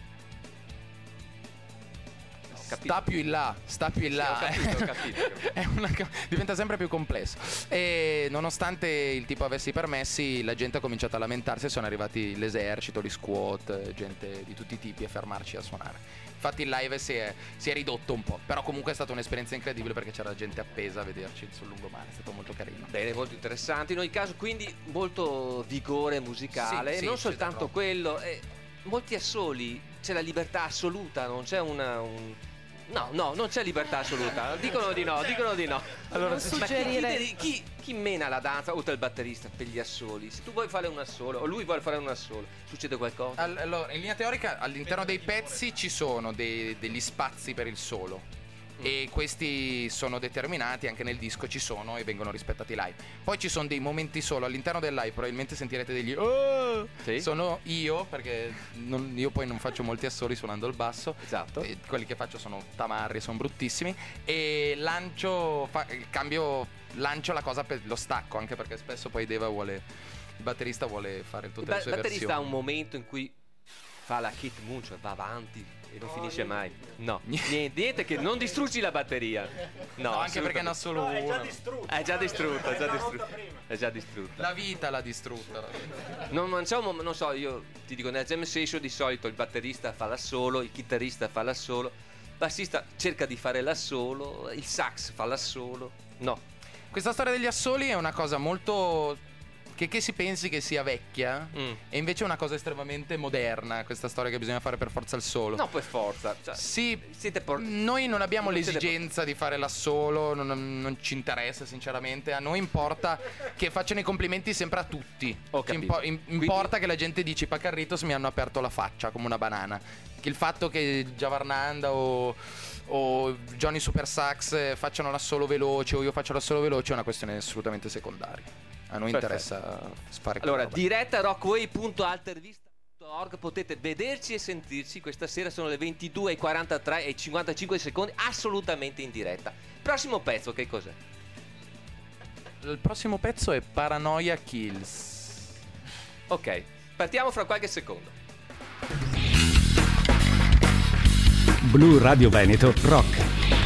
capito. sta più in là, sta più in Sì, là. ho capito, ho capito, ho capito. È una co- diventa sempre più complesso. E nonostante il tipo avesse i permessi, la gente ha cominciato a lamentarsi e sono arrivati l'esercito, gli squat, gente di tutti i tipi a fermarci a suonare. Infatti il live si è, si è ridotto un po', però comunque è stata un'esperienza incredibile perché c'era gente appesa a vederci sul lungomare, è stato molto carino. Bene, molto interessante. In ogni caso, quindi, molto vigore musicale. Sì, sì, non c'è soltanto troppo. quello, eh, molti assoli, c'è la libertà assoluta, non c'è una. Un... No, no, non c'è libertà assoluta. Dicono di no, dicono di no. Allora, Non ma chi, suggerire- chi, chi, chi mena la danza oltre al batterista per gli assoli? Se tu vuoi fare un assolo o lui vuole fare un assolo, succede qualcosa? All- Allora, in linea teorica, all'interno dei pezzi ci sono dei- degli spazi per il solo. E questi sono determinati, anche nel disco ci sono e vengono rispettati live. Poi ci sono dei momenti solo all'interno del live, probabilmente sentirete degli "Oh!" Sì. Sono io, perché non- io poi non faccio molti assoli suonando il basso. Esatto. E quelli che faccio sono tamarri, sono bruttissimi. E lancio, fa- il cambio, lancio la cosa per lo stacco, anche perché spesso poi Deva vuole, il batterista vuole fare Il tutte ba- le sue batterista versioni. ha un momento in cui fa la kit moon, cioè va avanti e non finisce mai. No, niente, niente che non distruggi la batteria. No, No, anche perché ne ha assolutamente. solo No, è già uno. distrutto. È già distrutta, è già Una distrutta. volta prima. È già distrutta. La vita l'ha distrutta. Non, non c'è un mom- non so, io ti dico, nella jam session di solito il batterista fa l'assolo, il chitarrista fa l'assolo, il bassista cerca di fare l'assolo, il sax fa l'assolo. No, Questa storia degli assoli è una cosa molto... che, che si pensi che sia vecchia, Mm. e invece è una cosa estremamente moderna, questa storia che bisogna fare per forza il solo. no, per forza. Cioè, Sì, siete por- noi non abbiamo non siete l'esigenza di fare l'assolo, non, non ci interessa sinceramente. A noi importa che facciano i complimenti sempre a tutti. Ho Ci capito. impo- im- Quindi- importa che la gente dici Pacarritos mi hanno aperto la faccia come una banana. Che il fatto che Javarnanda o, o Johnny Super Sax facciano l'assolo veloce o io faccio l'assolo veloce è una questione assolutamente secondaria. A noi Perfetto. interessa fare quella Allora, roba. diretta rockway punto altervista punto org potete vederci e sentirci. Questa sera sono le ventidue e quarantatré e cinquantacinque secondi, assolutamente in diretta. Prossimo pezzo, che cos'è? Il prossimo pezzo è Paranoia Kills. Ok, partiamo fra qualche secondo. Blu Radio Veneto Rock.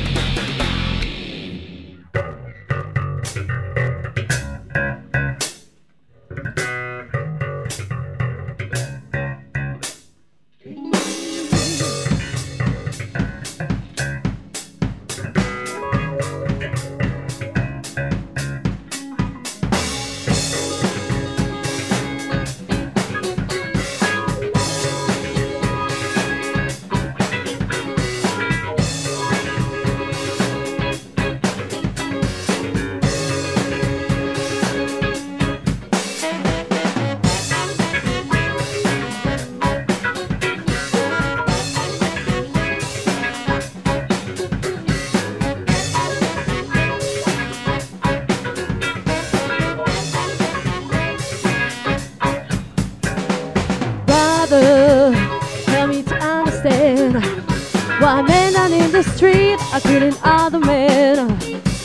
Why men out in the street are killing other men?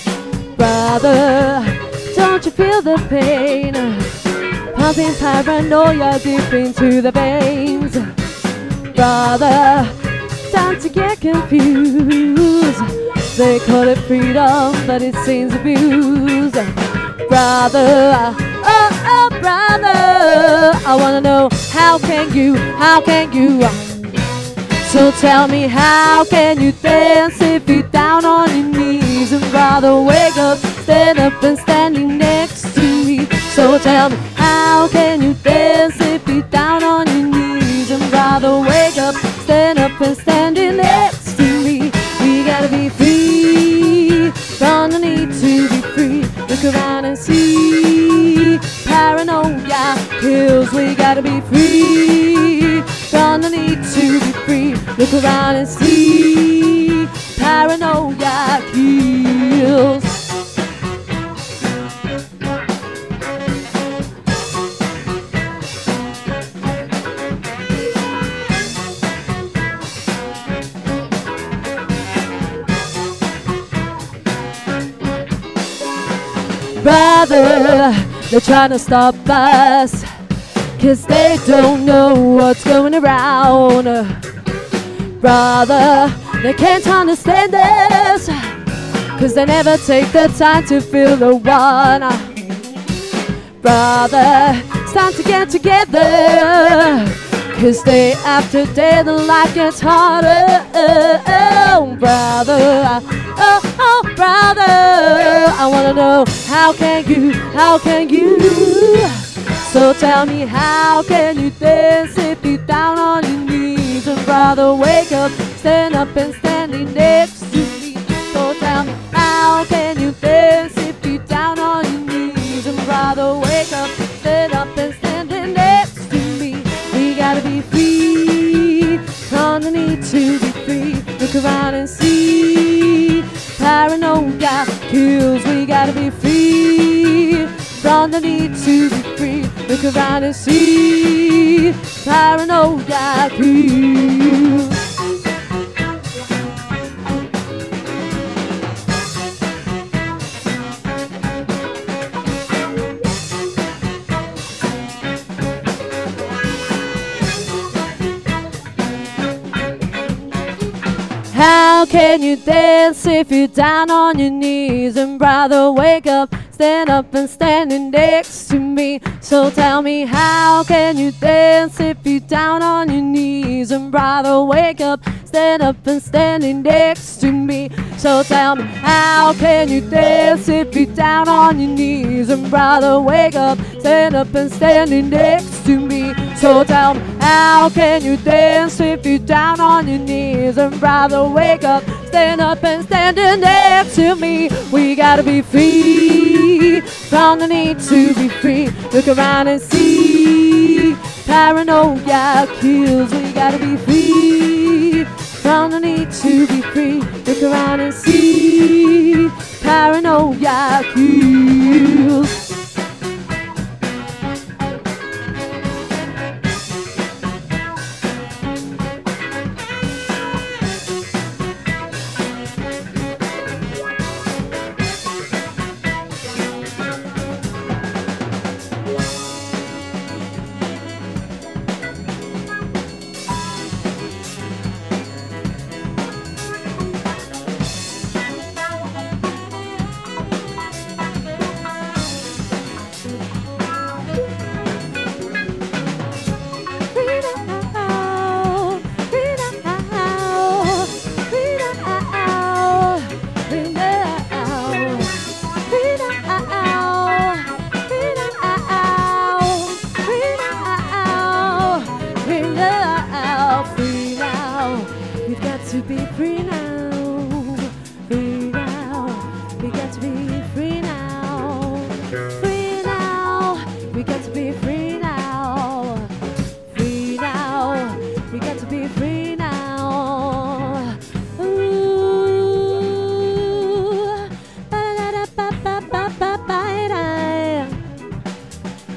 Brother, don't you feel the pain? Pumping paranoia deep into the veins. Brother, time to get confused. They call it freedom, but it seems abuse. Brother, oh, oh, brother, I wanna know, how can you, how can you? So tell me, how can you dance if you're down on your knees? And brother, wake up, stand up and standing next to me. So tell me, how can you dance if you're down on your knees? And brother, wake up, stand up and standing next to me. We gotta be free, from the need to be free. Look around and see, paranoia kills. We gotta be free, from the need to be free. Look around and see, paranoia kills. Brother, they're trying to stop us, 'cause they don't know what's going around. Brother, they can't understand us, 'cause they never take the time to feel the one. Brother, it's time to get together, 'cause day after day the life gets harder. Oh, brother, oh, oh, brother, I wanna know, how can you, how can you? So tell me, how can you dance if you're down on your knees? And brother, wake up, stand up and standing next to me. So tell me, how can you dance if you're down on your knees? And brother, wake up, stand up and standing next to me. We gotta be free, from the need to be free. Look around and see, paranoia kills. We gotta be free, from the need to be free. Look around and see, paranoia kills. How can you dance if you're down on your knees? And brother, wake up, stand up and standing next to me. So tell me, how can you dance if you're down on your knees? And brother, wake up, stand up and standing next to me. So tell me, how can you dance if you're down on your knees? And brother, wake up, stand up and standing next to me. So tell me, how can you dance if you're down on your knees? And brother, wake up, stand up and standing next to me. We gotta be free, from the need to be free. Look around and see, paranoia kills. We gotta be free, from the need to be free. Look around and see, paranoia kills.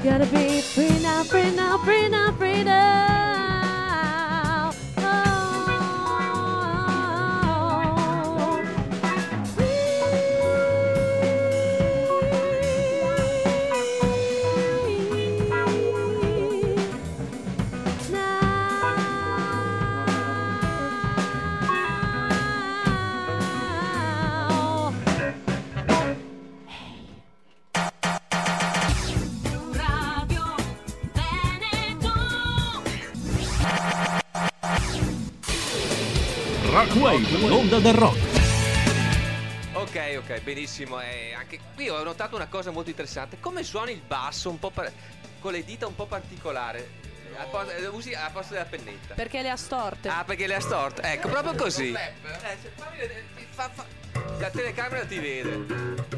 Gotta be free now, free now, free now, free now. Oh, free now. Radio Veneto. Rockwave, l'onda del rock. Ok, ok, benissimo. E anche qui ho notato una cosa molto interessante. Come suoni il basso un po' par- con le dita un po' particolare. A posto, eh, usi a posto della pennetta. Perché le ha storte. Ah, perché le ha storte. Ecco, proprio così. Lo Eh, slap? se fammi vedere, ti fa- fa- la telecamera ti vede.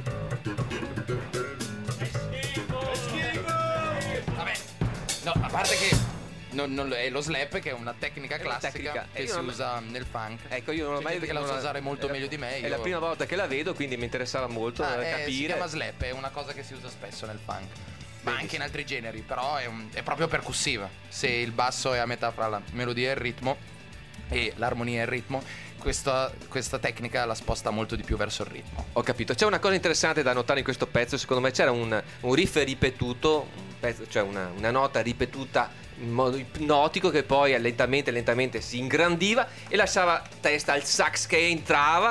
Vabbè, no, a parte che non- non- è lo slap che è una tecnica È una classica tecnica. che Eh, io si non- usa nel funk. Ecco, io non l'ho C'è mai gente che la non sa la- usare molto è la- meglio di me. È la io- prima volta che la vedo, quindi mi interessava molto Ah, eh, eh, capire. si chiama slap, è una cosa che si usa spesso nel funk. Ma Benissimo. anche in altri generi, però è, un- è proprio percussiva. Se il basso è a metà fra la melodia e il ritmo e l'armonia e il ritmo, questa, questa tecnica la sposta molto di più verso il ritmo. Ho capito. C'è una cosa interessante da notare in questo pezzo. Secondo me c'era un, un riff ripetuto, un pezzo- cioè una, una nota ripetuta in modo ipnotico che poi lentamente lentamente si ingrandiva e lasciava testa al sax che entrava,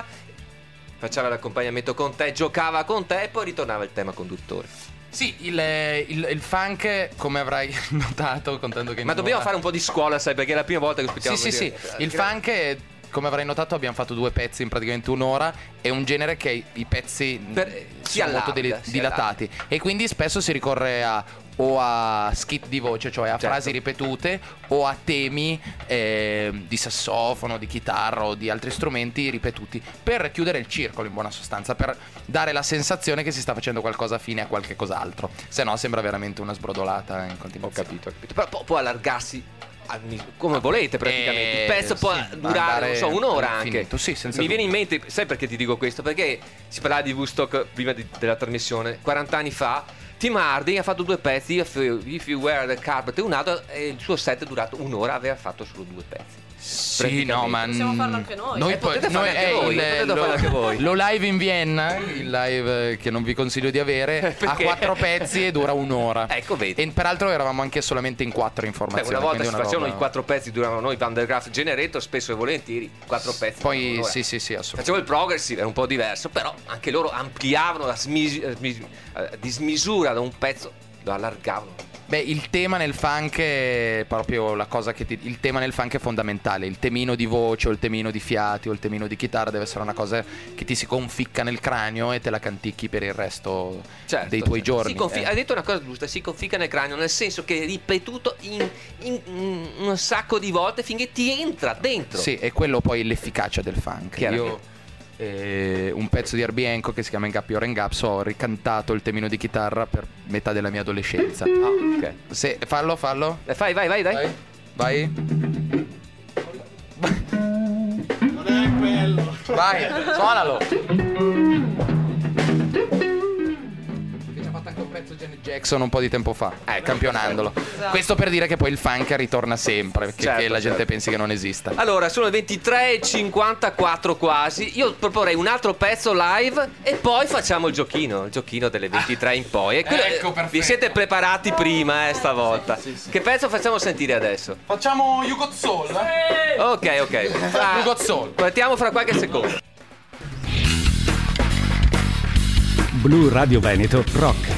faceva l'accompagnamento con te, giocava con te e poi ritornava il tema conduttore. Sì, il, il- il funk, come avrai notato, contando che Ma dobbiamo fare un po' di scuola, sai, perché è la prima volta che aspettiamo. Sì, sì, sì. Il funk, è- come avrai notato, abbiamo fatto due pezzi in praticamente un'ora. È un genere che i pezzi Per- si sono molto allarga, dili- si dilatati. E quindi spesso si ricorre a o a skit di voce, cioè a Certo. frasi ripetute, o a temi eh, di sassofono, di chitarra o di altri strumenti ripetuti, per chiudere il circolo in buona sostanza, per dare la sensazione che si sta facendo qualcosa fine a qualche cos'altro. Se no sembra veramente una sbrodolata in Ho continuazione. capito, ho capito. Però può, può allargarsi a- come volete praticamente. Eh, Il pezzo può sì, durare, andare non so, un'ora anche. all'infinito, sì, senza Mi viene in dubbio. mente, sai perché ti dico questo? Perché si parlava di Woodstock prima di- della trasmissione, quaranta anni fa. Tim Harding ha fatto due pezzi, If You, If You Wear the Carpet e un altro, e il suo set è durato un'ora, aveva fatto solo due pezzi. Sì, no, ma Possiamo farlo anche noi. Eh, potete noi- farlo anche è voi, il- potete lo, farlo anche voi. lo live in Vienna, il live eh, che non vi consiglio di avere, ha Perché? quattro pezzi e dura un'ora. Ecco, vedi. E peraltro eravamo anche solamente in quattro Beh, informazioni. una volta quindi si una facevano roba- i quattro pezzi, duravano noi Vandergraaf Generator, spesso e volentieri, quattro pezzi. Poi un'ora. sì, sì, sì, assolutamente. Facevo il progressive, era un po' diverso, però anche loro ampliavano la smis- eh, smis- eh, di smisura da un pezzo, lo allargavano. Beh, il tema nel funk è proprio la cosa che ti... Il tema nel funk è fondamentale. Il temino di voce o il temino di fiati o il temino di chitarra deve essere una cosa che ti si conficca nel cranio e te la canticchi per il resto Certo, dei tuoi certo. giorni. Si confi- eh. Hai detto una cosa giusta, si conficca nel cranio, nel senso che è ripetuto in, in- in un sacco di volte finché ti entra dentro. Sì, è quello poi l'efficacia del funk. Chiaramente. Io eh, un pezzo di Herbie Hancock che si chiama In Gap Your Gaps ho ricantato il temino di chitarra per metà della mia adolescenza. Ah, ok. Se, fallo, fallo. Eh, Fai, vai, vai, dai. Vai. Vai. Non è quello. Vai, suonalo. Che ci ha fatto anche un pezzo Janet Jackson un po' di tempo fa, eh, campionandolo. Questo per dire che poi il funk ritorna sempre, che, Certo, che la gente certo. pensi che non esista. Allora, sono le ventitré e cinquantaquattro quasi. Io proporrei un altro pezzo live e poi facciamo il giochino, il giochino delle ventitré in poi. E quello- Ecco, eh, perfetto. vi siete preparati prima, eh, stavolta. Che pezzo facciamo sentire adesso? Facciamo You Got Soul, eh? Ok, ok. Fra- You Got Soul. Partiamo fra qualche secondo. Blu Radio Veneto Rock.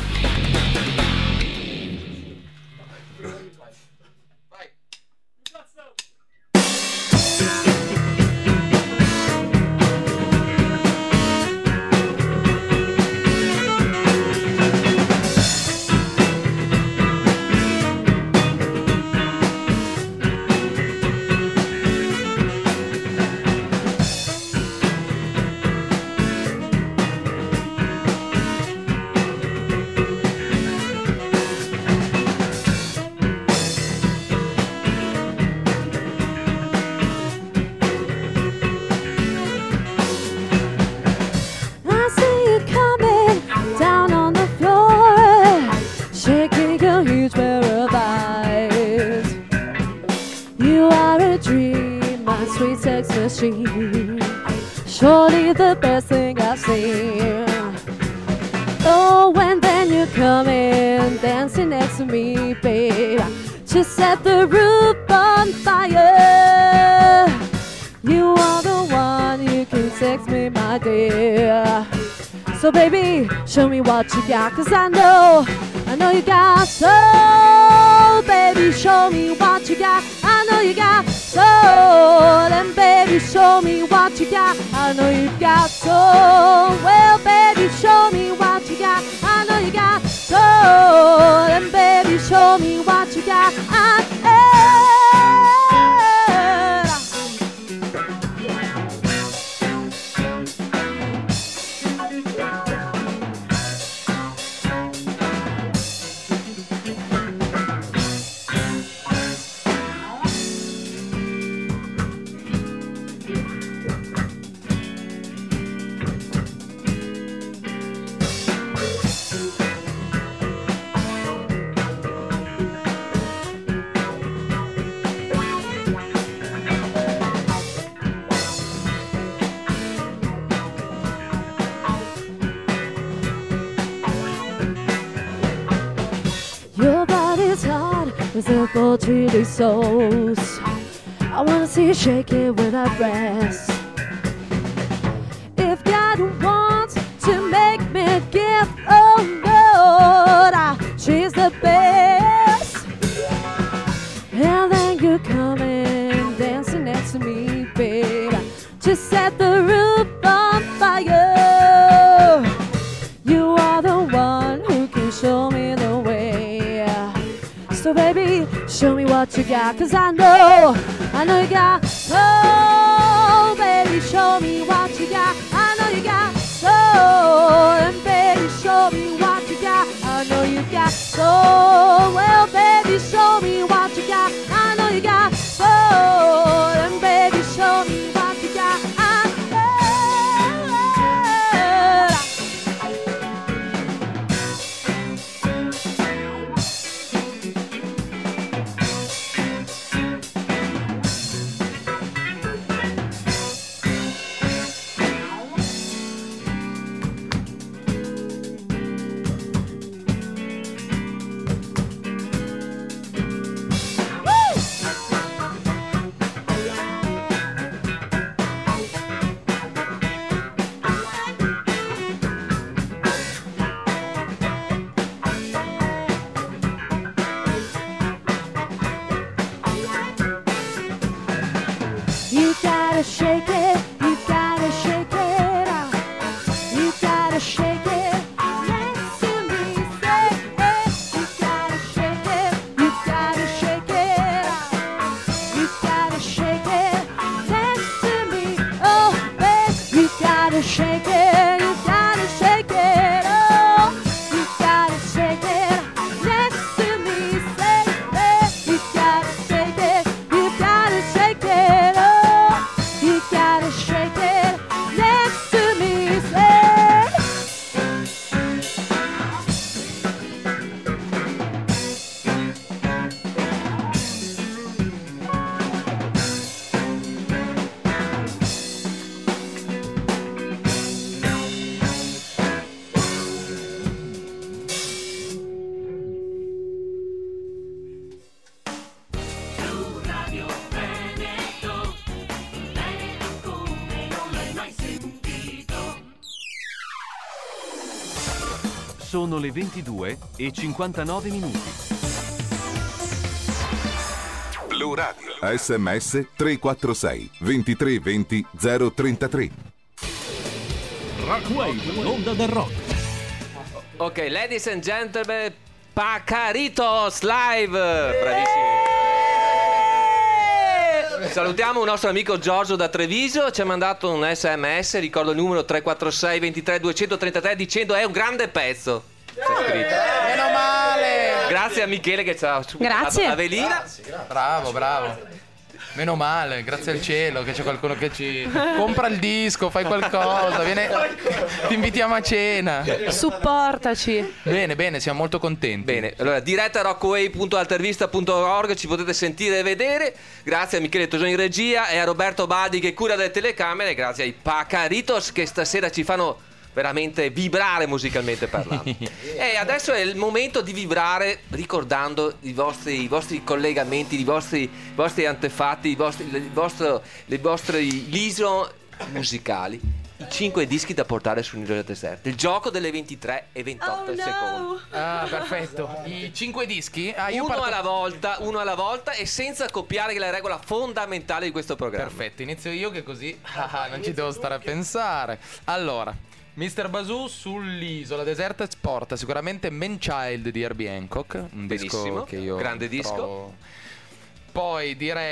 Thank sex machine. Surely the best thing I've seen. Oh, and then you come in, dancing next to me, babe. Just set the roof on fire. You are the one, you can sex me, my dear. So baby, show me what you got, cause I know, I know you got soul. Baby, show me what you got, I know you got soul. And baby, show me what you got, I know you got soul. Well, baby, show me what you got, I know you got soul. And baby, show me what you got, I with a poetry souls. I wanna see you shake it without rest. If God wants to make me give, oh Lord, I, she's the best. And then you come in, dancing next to me, babe. Just set the roof on fire. You are the one who can show me the way. So baby, show me what you got, cause I know, I know you got soul. Baby, show me what you got, I know you got soul. And baby, show me what you got, I know you got soul. Well, baby, show me what you got, I know you got soul. And baby, show me what you got, I shake it, you gotta shake it out. You gotta shake it next to me, say it. You gotta shake it, you gotta shake it out. You gotta shake it next to me, oh babe. You gotta shake it, you gotta shake it, oh. You gotta shake it next to me, say it. You gotta shake it, you gotta shake it, oh. You gotta shake it next to me, say. Sono le ventidue e cinquantanove minuti. Blu Radio. S M S tre quattro sei ventitré venti zero trentatré. Rockwave, l'onda del rock. Ok, ladies and gentlemen, Pacaritos live. Bravissimi. Salutiamo un nostro amico Giorgio da Treviso, ci ha mandato un S M S, ricordo il numero tre quattro sei ventitré duecentotrentatré, dicendo è un grande pezzo. C'è scritto. Meno male. Grazie a Michele che ci ha Grazie. la velina. Bravo, bravo. Meno male, grazie al cielo che c'è qualcuno che ci compra il disco, fai qualcosa, viene... ti invitiamo a cena. Supportaci. Bene, bene, siamo molto contenti. Bene, allora diretta rockaway punto altervista punto org, ci potete sentire e vedere. Grazie a Michele Tosoni in regia e a Roberto Badi che cura le telecamere. Grazie ai Pacaritos che stasera ci fanno veramente vibrare musicalmente parlando. E adesso è il momento di vibrare ricordando i vostri, i vostri collegamenti, i vostri, i vostri antefatti, i vostri, il vostro, le vostre liso musicali. I cinque dischi da portare su un'isola deserta. Il gioco delle ventitré e ventotto Oh, no. secondi. Ah, perfetto. I cinque dischi? Ah, io Uno parto- alla volta, uno alla volta e senza copiare, che è la regola fondamentale di questo programma. Perfetto, inizio io che così ah, non ci devo stare a pensare. Allora, mister Bazoo sull'isola deserta porta sicuramente Man Child di Herbie Hancock, un disco Benissimo, che io grande disco. trovo- Poi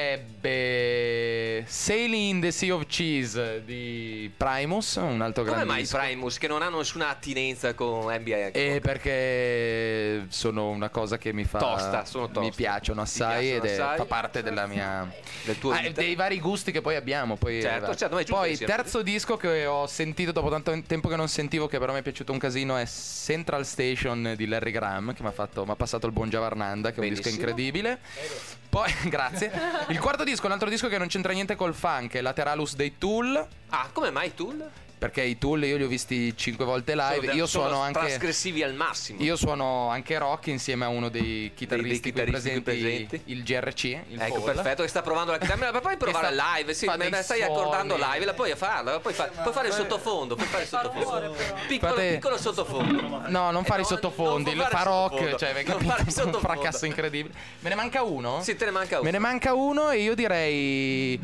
direbbe Sailing in the Sea of Cheese di Primus, un altro Come grande mai i disco. Primus che non hanno nessuna attinenza con N B A? Eh, perché sono una cosa che mi fa Tosta, sono tosta. mi piacciono assai piacciono ed è- assai? fa parte della mia Del tuo Ah, vita? dei vari gusti che poi abbiamo. Poi, Certo, vabbè. certo, ma è giusto Poi che sia terzo disco che ho sentito dopo tanto tempo che non sentivo, che però mi è piaciuto un casino, è Central Station di Larry Graham, che mi ha fatto mi ha passato il buon Giavarnanda, che è un disco Benissimo. incredibile. Poi grazie. Il quarto disco, un altro disco che non c'entra niente col funk, è Lateralus dei Tool. Ah, come mai Tool? Perché i Tool io li ho visti cinque volte live. Sono- Io sono suono anche trasgressivi al massimo. Io suono anche rock insieme a uno dei chitarristi, qui chitarristi qui presenti, presenti. il G R C, il Ecco, Paul. perfetto, che sta provando la chitarra. Ma puoi provare Che sta- live? Sì, fa me dei la stai suoni. accordando live, la puoi farla, puoi, fa- puoi fare il sottofondo, puoi fare il sottofondo. Piccolo, Fate- piccolo sottofondo. No, non fare Eh, i no, sottofondi, non il fare fa il rock, sottofondo. cioè, hai Non capito? fare il Un sottofondo. fracasso incredibile. Me ne manca uno? Sì, te ne manca uno. Me ne manca uno e io direi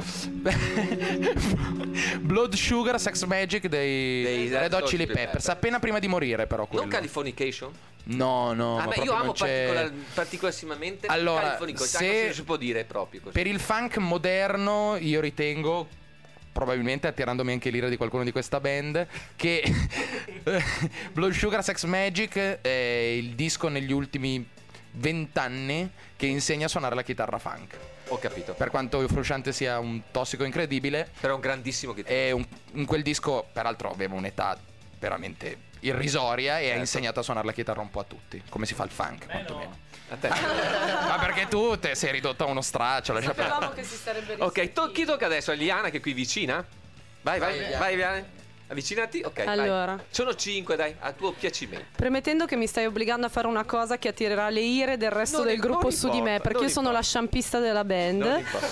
Blood Sugar Sex Magic dei, Dei Red Hot Hot Chili Chili Peppers, appena prima di morire però quello. Non Californication? No, no, Ah, ma beh, io proprio amo non c'è- particolar- particolarmente Allora, Californication, se- anche se si può dire proprio così. Per il funk moderno io ritengo, probabilmente attirandomi anche l'ira di qualcuno di questa band, che Blood Sugar Sex Magic è il disco negli ultimi vent'anni che insegna a suonare la chitarra funk. Ho capito. Per quanto Frusciante sia un tossico incredibile, Però è un grandissimo chitarra. è un- in quel disco peraltro aveva un'età veramente irrisoria e ha insegnato a suonare la chitarra un po' a tutti, come si fa il funk quantomeno. A te. Ma perché tu te sei ridotto a uno straccio, lascia perdere. Sapevamo che si starebbe Ok, to- chi tocca adesso? A Liana che è qui vicina? Vai, vai, Vai, vai, Liana. Avvicinati? Ok, vai. Allora. Sono cinque, dai, a tuo piacimento. Premettendo che mi stai obbligando a fare una cosa che attirerà le ire del resto Non del im- gruppo non su di importa, me, perché non io sono importa. la sciampista della band. Non importa.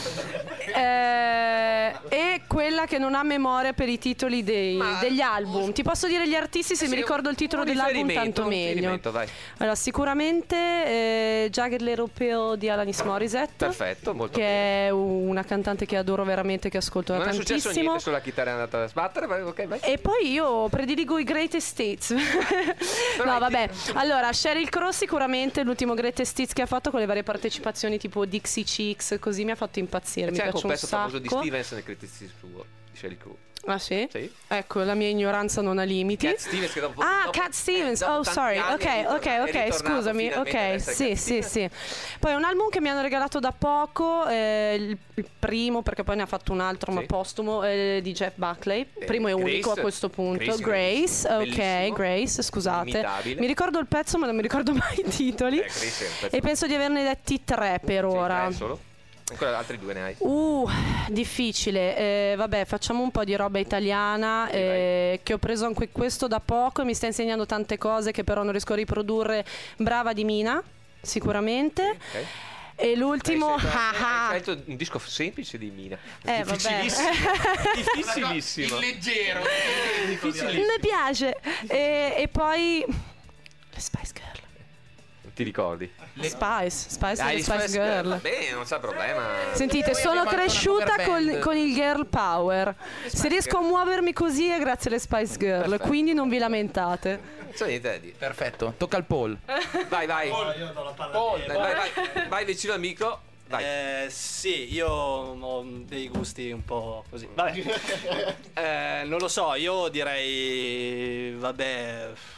Eh, e quella che non ha memoria per i titoli dei- Ma- degli album. Ti posso dire gli artisti se Sì, mi ricordo il titolo un dell'album, riferimento, tanto un meglio. riferimento, vai. Allora, sicuramente eh, Jagged Little Pill di Alanis Morissette. Perfetto, molto Che bene. è una cantante che adoro veramente, che ascolto da Non è successo tantissimo. niente, solo la chitarra è andata a sbattere, vai, ok, vai. E poi io prediligo i Greatest Hits. No, vabbè. Allora, Sheryl Crow sicuramente l'ultimo Greatest Hits che ha fatto con le varie partecipazioni tipo Dixie Chicks, così mi ha fatto impazzire, mi C'è anche piace un un pezzo famoso di sacco. Stevens nel Criticism suo, di Sheryl Crow. Ah sì? Sì. Ecco, la mia ignoranza non ha limiti. Cat Stevens che dopo Ah, dopo- Cat Stevens. eh, dopo oh, tanti sorry. anni Ok, è ritornato- ok, è ok, ritornato scusami. finalmente ad Ok, essere sì, Cat sì, Stevens. sì. Poi un album che mi hanno regalato da poco, eh, il, il primo, perché poi ne ha fatto un altro, ma Sì. postumo, eh, di Jeff Buckley. Primo e Grace. unico a questo punto. Grace, Grace, ok, bellissimo. Grace, scusate. Inimitabile. Mi ricordo il pezzo, ma non mi ricordo mai i titoli. Eh, Grace è un pezzo- E penso di averne detti tre per Sì, ora. tre solo? Ancora altri due ne hai. Uh, difficile. Eh, vabbè, facciamo un po' di roba italiana, Sì, eh, che ho preso anche questo da poco e mi sta insegnando tante cose che però non riesco a riprodurre. Brava di Mina, sicuramente. Ok. E l'ultimo, Hai scelto- ah, ah. hai scelto un disco semplice di Mina. Eh, vabbè. Difficilissimo. Difficilissimo. Il leggero. Difficilissimo. Mi piace. E, e poi le Spice Girl. Non ti ricordi? Spice, Spice Ah, e le gli Spice Spice Girl. Girl. Va bene, non c'è problema. Sentite, Poi sono abbiamo anche una cresciuta cover con, band. con il girl power. Se riesco a muovermi così è grazie alle Spice Girl, Perfetto. quindi non vi lamentate. Non c'è niente da dire. Perfetto, tocca al Paul. Vai, vai. Io do la palla a te. Dai, vai, vai. Vai vicino al micro. Vai. Eh, sì, io ho dei gusti un po' così. Vabbè. Eh, non lo so, io direi, vabbè,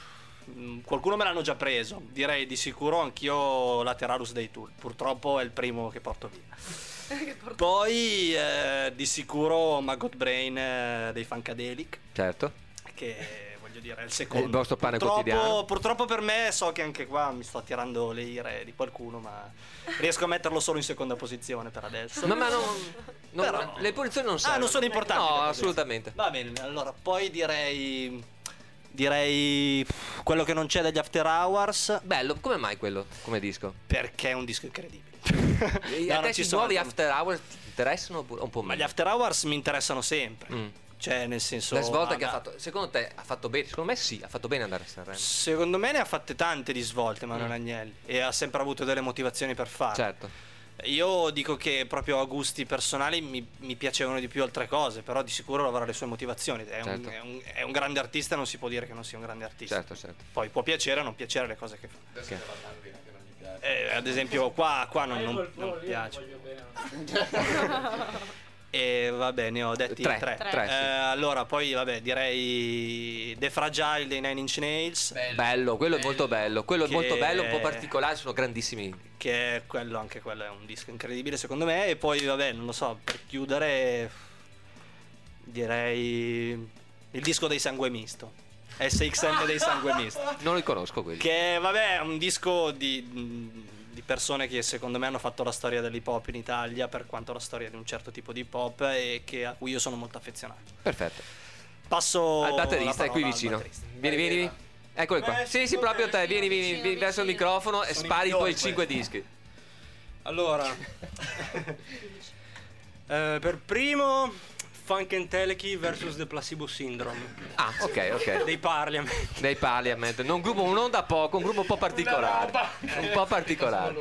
mm, qualcuno me l'hanno già preso. Direi di sicuro anch'io Lateralus dei Tool. Purtroppo è il primo che porto via. Poi eh, di sicuro Maggot Brain eh, dei Funkadelic, Certo. che voglio dire è il secondo. È il vostro pane purtroppo, quotidiano. Purtroppo per me, so che anche qua mi sto attirando le ire di qualcuno, ma riesco a metterlo solo in seconda posizione per adesso. No, ma non, non- Però- le posizioni non servono. Ah, non sono importanti. No, le posizioni. assolutamente. Va bene, allora poi direi direi pff, quello che non c'è degli After Hours, Bello, come mai quello come disco? perché è un disco incredibile. E No, a non te ci i sono nuovi altre- After Hours ti interessano oppure un po' Ma meno? gli After Hours mi interessano sempre. Mm. Cioè, nel senso, La svolta che ha ah, fatto, secondo te ha fatto bene? Secondo me sì, ha fatto bene andare a Sanremo. secondo me ne ha fatte tante di svolte Manuel Mm. Agnelli e ha sempre avuto delle motivazioni per farlo. Certo. Io dico che proprio a gusti personali mi, mi piacevano di più altre cose, però di sicuro avrà le sue motivazioni. È, Certo. un, è, un, è un grande artista, non si può dire che non sia un grande artista. Certo, certo. Poi può piacere o non piacere le cose che fa. Ok. Eh, ad esempio qua, qua non, non, non mi piace. E vabbè, ne ho detti Tre, tre. tre, sì. Eh, allora, poi vabbè, direi The Fragile dei Nine Inch Nails, Bello, quello è molto bello. Quello Che- è molto bello, un po' particolare, sono grandissimi. che è quello, anche quello è un disco incredibile secondo me. E poi vabbè, non lo so, per chiudere direi il disco dei Sangue Misto, S X M dei Sangue Misto, Non li conosco quelli. che vabbè è un disco di, di persone che secondo me hanno fatto la storia dell'hip hop in Italia, per quanto la storia di un certo tipo di hip hop, e che, a cui io sono molto affezionato. Perfetto. Passo Al batterista la è qui parola al vicino. batterista. Vieni, vieni, vieni. Eccolo qua. Eh, Sì, sì, proprio te. Vieni, vieni, vieni verso il microfono e Sono spari i tuoi migliori cinque dischi. Allora, eh, per primo Funk and Teleki versus The Placebo Syndrome Ah, ok, ok. dei Parliament. Dei Parliament. Non, un gruppo, non da poco, un gruppo un po' particolare. Un po' particolare.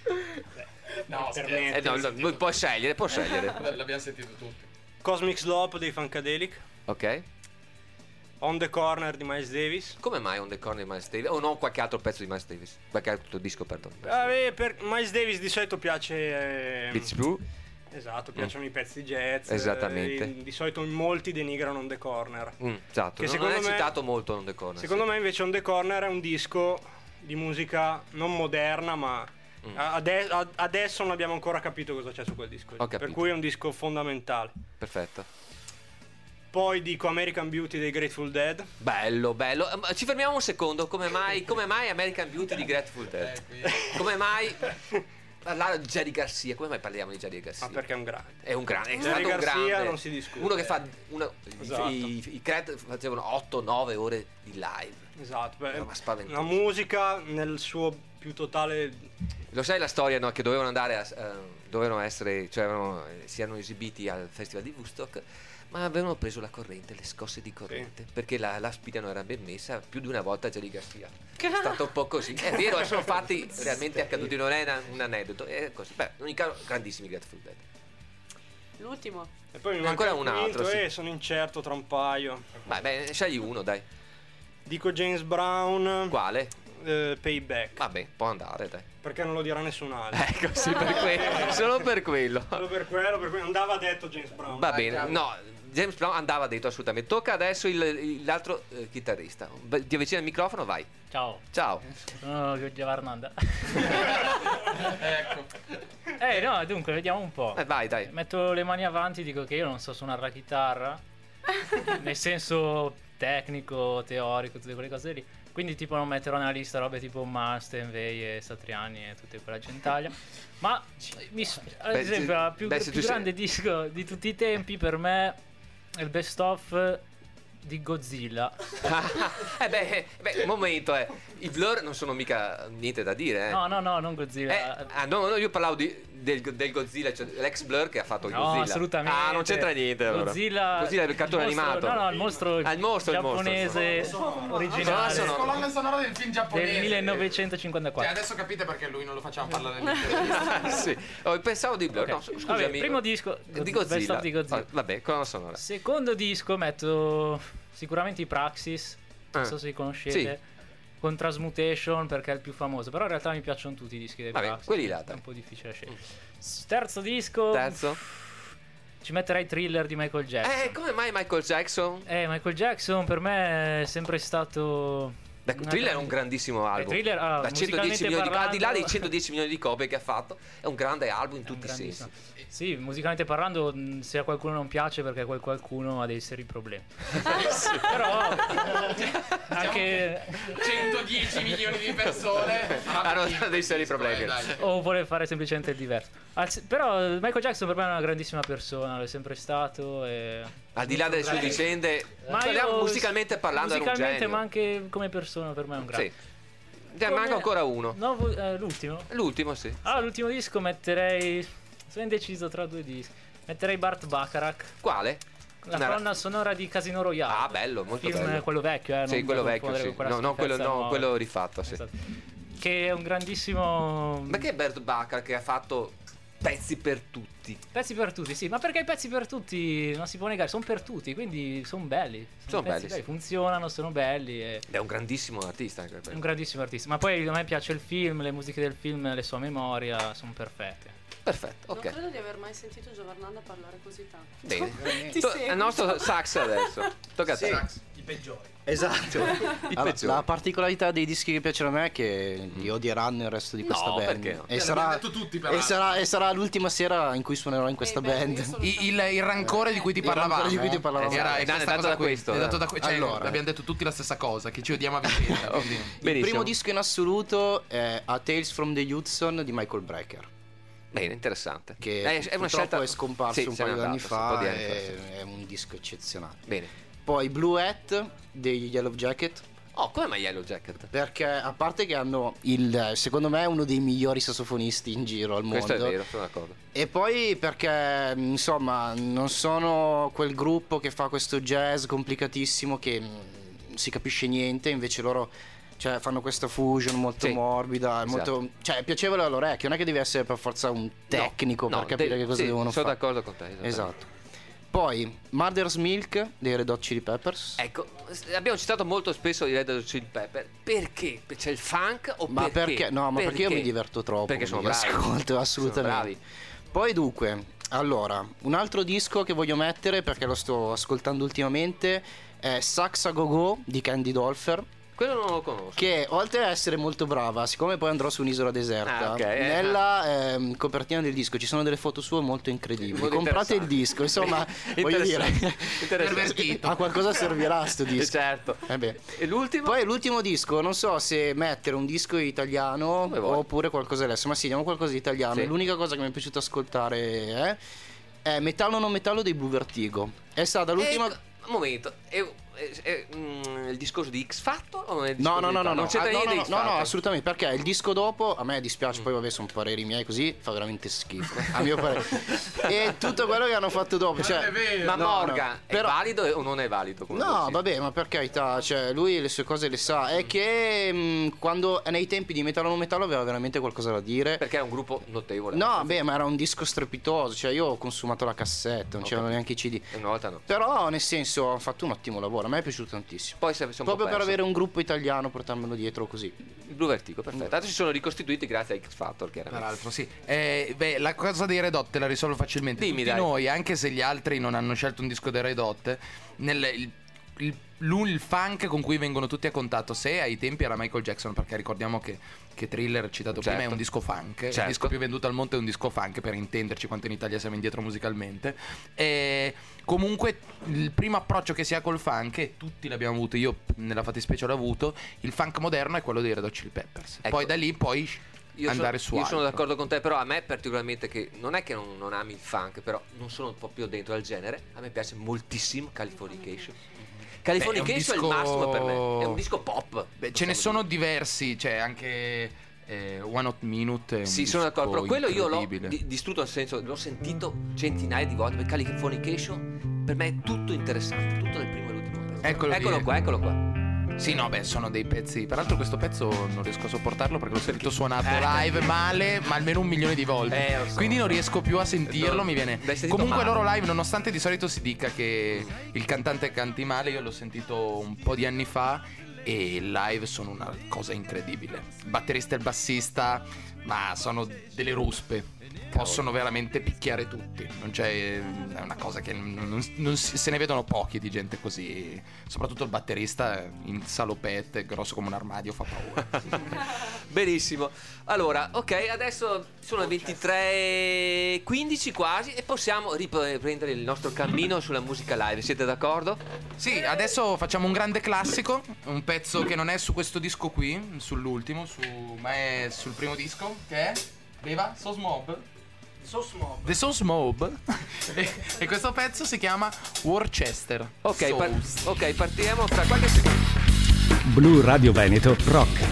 No, Per Eh, no, lui può scegliere, può scegliere. l'abbiamo sentito tutti. Cosmic Slope dei Funkadelic, Ok. On the Corner di Miles Davis. Come mai On the Corner di Miles Davis? O no, qualche altro pezzo di Miles Davis? Qualche altro disco, perdono. Ah, beh, per Miles Davis di solito piace. ehm, Beats Blue? Esatto, piacciono i pezzi di jazz. Esattamente. eh, di solito in molti denigrano On the Corner. Mm, esatto. Che Non secondo è me- citato molto On the Corner. Secondo sì. me invece On the Corner è un disco di musica non moderna, ma Mm. ade- a- adesso non abbiamo ancora capito cosa c'è su quel disco. Ho Per capito. cui è un disco fondamentale. Perfetto. Poi dico American Beauty dei Grateful Dead. Bello, bello. Eh, ma ci fermiamo un secondo. Come mai, come mai American Beauty di Grateful Dead? Come mai parlare di Jerry Garcia? Come mai parliamo di Jerry Garcia? Ma perché è un grande. È un grande, è Jerry stato un Garcia grande. non si discute. Uno che fa uno, Esatto. i, i, i Cret facevano otto nove ore di live. Esatto, beh, Era spaventoso. la musica nel suo più totale. Lo sai la storia, no? Che dovevano andare a, eh, dovevano essere, cioè avevano, eh, si erano esibiti al festival di Woodstock, ma avevano preso la corrente, le scosse di corrente, perché la, la spina non era ben messa. Più di una volta Jerry Garcia è stato un po' così. È vero, sono fatti realmente accaduti, non è una- un aneddoto, è così. Beh, in ogni caso, grandissimi Grateful Dead. L'ultimo. E poi mi E manca ancora il un altro, quinto sì. e sono incerto tra un paio. Vai, beh, scegli uno, dai. Dico James Brown. Quale? eh, Payback. Vabbè, può andare, dai. Perché non lo dirà nessun altro. Ecco, sì, per quello, solo per quello. Solo per quello, per quello andava detto James Brown. Va bene, no, James Brown andava detto assolutamente. Tocca adesso il- il- l'altro eh, chitarrista. Beh, ti avvicini al microfono, vai. Ciao, Ciao. sono Giorgio Varnanda. Ecco. Eh no, dunque, vediamo un po'. Eh, vai, dai. Metto le mani avanti, dico che io non so suonare la chitarra. Nel senso tecnico, teorico, tutte quelle cose lì. Quindi tipo non metterò nella lista robe tipo Malmsteen, Vei e Satriani e tutta quella gentaglia. Ma mi s- ad Beh, esempio se- il più, beh, il se più tu sei- grande disco di tutti i tempi per me è il best of di Godzilla. eh beh, beh, momento, eh. I Blur non sono mica niente da dire, eh. No, no, no, non Godzilla. Eh, ah, no, no, io parlavo di, del, del Godzilla, cioè l'ex Blur che ha fatto il No, Godzilla. assolutamente. Ah, non c'entra niente allora. Godzilla, Godzilla è il cartone mostro- animato. No, no, il mostro, Ah, il mostro, il mostro. giapponese originale Colonna Colonna sonora del film giapponese. del millenovecentocinquantaquattro. Cioè, adesso capite perché lui non lo facciamo parlare nell'intervista. Sì. Oh, pensavo di Blur. Ok. No, scusami. Vabbè, primo disco di Best Godzilla. of di Godzilla. Oh, vabbè, colonna sonora. Secondo disco metto sicuramente i Praxis, non Ah. so se li conoscete. Sì. Con Transmutation perché è il più famoso, però in realtà mi piacciono tutti i dischi dei Vabbè, Praxis. quelli là, è dai. un po' difficile scegliere. S- Terzo disco, Terzo. ci metterei Thriller di Michael Jackson. Eh, come mai Michael Jackson? Eh, Michael Jackson per me è sempre stato Beh, Beh, Thriller è un grandissimo album. Thriller, ah, da centodieci musicalmente milioni di, parlando- al di là dei centodieci milioni di copie che ha fatto, è un grande album in tutti i sensi. Sì, musicalmente parlando, mh, se a qualcuno non piace perché quel qualcuno ha dei seri problemi. Però anche centodieci milioni di persone hanno dei seri problemi. o vuole fare semplicemente il diverso. Anzi, però Michael Jackson per me è una grandissima persona, lo è sempre stato. E... Al di là delle sue vicende, Ma parliamo io- musicalmente parlando, era un musicalmente, genio. ma anche come persona per me è un grande. Sì. Ne manca ancora uno. No, vo- eh, l'ultimo? L'ultimo, sì. Ah, l'ultimo disco metterei. Sono indeciso tra due dischi. Metterei Burt Bacharach. Quale? La Una- colonna sonora di Casino Royale. Ah, bello, molto Film, bello. quello vecchio, eh. Sì, non quello da vecchio, confondere sì. con quella No, no, quello, schifezza no, nuova. quello rifatto, sì. Esatto. Che è un grandissimo. Ma che è Burt Bacharach che ha fatto pezzi per tutti? Pezzi per tutti, sì, ma perché i pezzi per tutti non si può negare, sono per tutti, quindi sono belli. Sono pezzi belli, belli, sì. funzionano, sono belli. E... È un grandissimo artista anche È quello. un grandissimo artista. Ma poi a me piace il film, le musiche del film, le sue memoria sono perfette. Perfetto, Non ok. credo di aver mai sentito Giovannanda parlare così tanto. Bene. Ti To- seguo. il nostro sax adesso. Tocca a te. I peggiori. Esatto. Allora, peggiori. la particolarità dei dischi che piacciono a me è che li odieranno il resto di questa No, band. perché no? E, Eh, sarà, l'abbiamo detto tutti, e, peraltro. sarà, e sarà l'ultima sera in cui suonerò in questa Eh, beh, band. io sono- Il, il- il rancore di cui ti Il rancore parlavamo di cui ti parlavamo. era, Esatto, è è questa dato cosa da qui. questo, È dato eh. da que- cioè, Allora. abbiamo detto tutti la stessa cosa, che ci odiamo a vicenda. quindi- Il Benissimo. primo disco in assoluto è A Tales from the Hudson di Michael Brecker, Bene, interessante. che Eh, è una purtroppo scelta è scomparso Sì, un se n'è paio di anni andato, sì, fa. un po' di anni e- fa, sì. È un disco eccezionale. Bene. Poi Blue Hat degli Yellow Jacket, Oh, come mai Yellow Jacket? perché a parte che hanno il, secondo me, uno dei migliori sassofonisti in giro al mondo. Questo è vero, sono d'accordo. E poi perché insomma non sono quel gruppo che fa questo jazz complicatissimo che mm, non si capisce niente, invece loro, cioè, fanno questa fusion molto Sì, morbida, esatto. molto, cioè è piacevole all'orecchio, non è che devi essere per forza un tecnico No, per capire de- che cosa sì, devono sono fare. d'accordo con te. esattamente. Esatto. Poi Mother's Milk dei Red Hot Chili Peppers. Ecco, s- abbiamo citato molto spesso i Red Hot Chili Pepper. Perché? C'è il funk o Ma perché? perché? No, ma perché io mi diverto troppo. Perché sono li bravi. ascolto, assolutamente. Sono bravi. Poi dunque, allora, un altro disco che voglio mettere perché lo sto ascoltando ultimamente è Sax a Go Go di Candy Dolfer. Quello non lo conosco. Che oltre a essere molto brava, siccome poi andrò su un'isola deserta, Ah, ok, eh. nella ehm, copertina del disco ci sono delle foto sue molto incredibili. Molto Comprate il interessanti. disco, insomma, voglio dire, Interessante. Pervertito. a qualcosa servirà sto disco. Certo. Eh beh. E l'ultimo? Poi l'ultimo disco, non so se mettere un disco italiano Come vuoi. oppure qualcosa adesso, ma sì, diamo qualcosa di italiano. Sì. L'unica cosa che mi è piaciuto ascoltare è, è Metallo non metallo dei Blue Vertigo. È stata l'ultima... Ecco, un momento. È, è- è, mm, il discorso di X Factor o non è il discorso No, no, di no, no, Non no, c'entra ah, no, niente no, di X no, no, Factor. assolutamente, perché il disco dopo, a me dispiace, poi vabbè sono pareri miei così, fa veramente schifo, a mio parere. E tutto quello che hanno fatto dopo, cioè... Ma no, Morgan no, è però- valido o non è valido? come No, corsi? vabbè, ma per carità, cioè, lui le sue cose le sa. È che mh, quando nei tempi di Metallo non Metallo aveva veramente qualcosa da dire. Perché è un gruppo notevole. No, beh, ma era un disco strepitoso. Cioè, io ho consumato la cassetta, non c'erano neanche i C D. E una volta no. Però, nel senso, hanno fatto un ottimo lavoro. A me è piaciuto tantissimo. Poi si è si è un po' Proprio per perso. avere un gruppo italiano, portarmelo dietro così. Il Blue Vertigo, perfetto. Adesso si sono ricostituiti grazie a X Factor, chiaramente. Peraltro, sì. Eh, beh, la cosa dei Red Hot te la risolvo facilmente. Dimmi, Tutti dai. noi, anche se gli altri non hanno scelto un disco dei Red Hot, nel, il, il, l'un- il funk con cui vengono tutti a contatto, se ai tempi era Michael Jackson, perché ricordiamo che, che Thriller, citato Certo. prima, è un disco funk. Il Certo. disco più venduto al mondo è un disco funk, per intenderci quanto in Italia siamo indietro musicalmente. E comunque il primo approccio che si ha col funk, e tutti l'abbiamo avuto, io nella fattispecie l'ho avuto, il funk moderno è quello dei Red Hot Chili Peppers. Ecco. Poi da lì poi Io andare sono, su io sono altro. d'accordo con te, però a me particolarmente che non è che non, non ami il funk, però non sono proprio dentro al genere. A me piace moltissimo Californication. Californication è, Beh, è un il disco- massimo per me. È un disco pop. Beh, ce ne possiamo sono diversi, cioè anche eh, One Hot Minute. È un Sì, sono d'accordo, però disco quello io l'ho incredibile. di- distrutto, nel senso, l'ho sentito centinaia di volte. Per Californication per me è tutto interessante, tutto dal primo all'ultimo pezzo. Eccolo eccolo lì. qua, eccolo qua. Sì, no, beh, sono dei pezzi. Peraltro, questo pezzo non riesco a sopportarlo perché l'ho sentito suonato live male, ma almeno un milione di volte. Eh, lo so. Quindi non riesco più a sentirlo. No, mi viene. l'hai sentito Comunque, male. loro live, nonostante di solito si dica che il cantante canti male, io l'ho sentito un po' di anni fa. e il live sono una cosa incredibile. Il batterista e il bassista, ma sono delle ruspe. Possono veramente picchiare tutti. Non c'è, è una cosa che non, non, non si, se ne vedono pochi di gente così. Soprattutto il batterista in salopette, grosso come un armadio, fa paura. Benissimo. Allora, ok, adesso sono le ventitré e quindici quasi e possiamo riprendere il nostro cammino sulla musica live. Siete d'accordo? Sì, adesso facciamo un grande classico, un pezzo che non è su questo disco qui, sull'ultimo, su, ma è sul primo disco, che è Beva Sauce Mob. The Sauce Mob. e, e questo pezzo si chiama Worcester. Ok, par- ok, partiamo fra qualche secondo. Blu Radio Veneto Rock.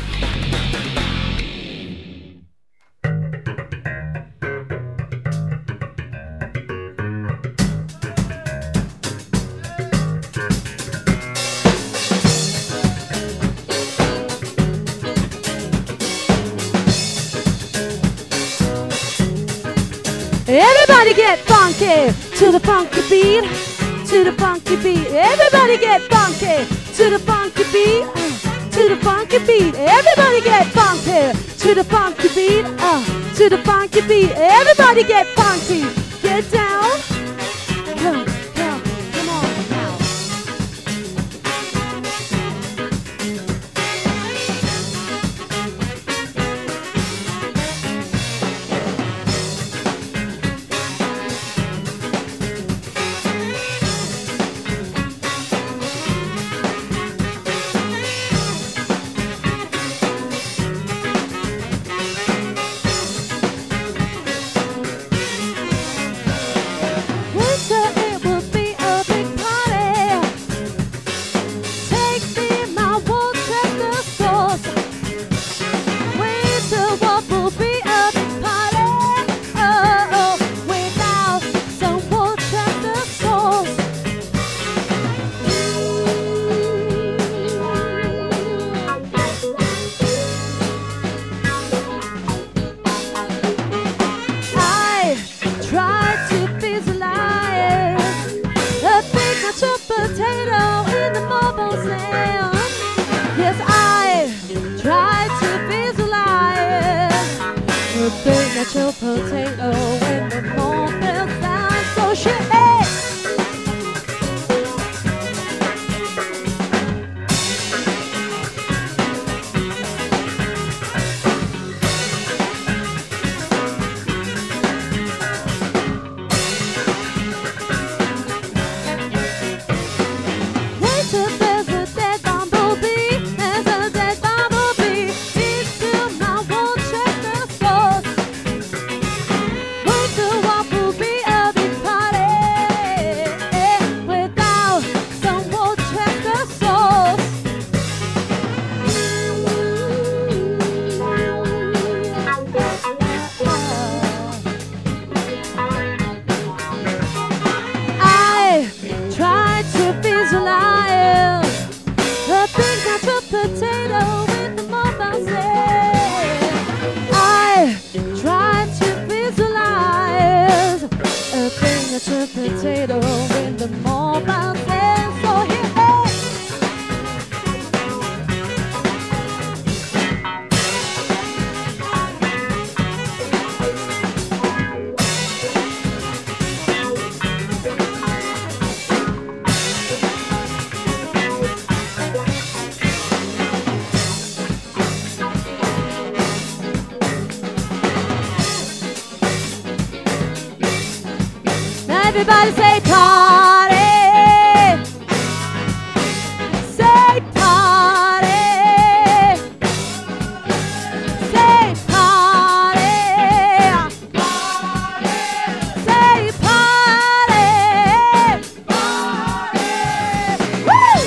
Everybody get funky to the funky beat, to the funky beat. Everybody get funky to the funky beat, uh, to the funky beat. Everybody get funky to the funky beat, uh, to the funky beat. Everybody get funky, get down. Come, come, come on now. Your potato when the moment sounds so shit. Everybody say party, say party, say party, say party, woo!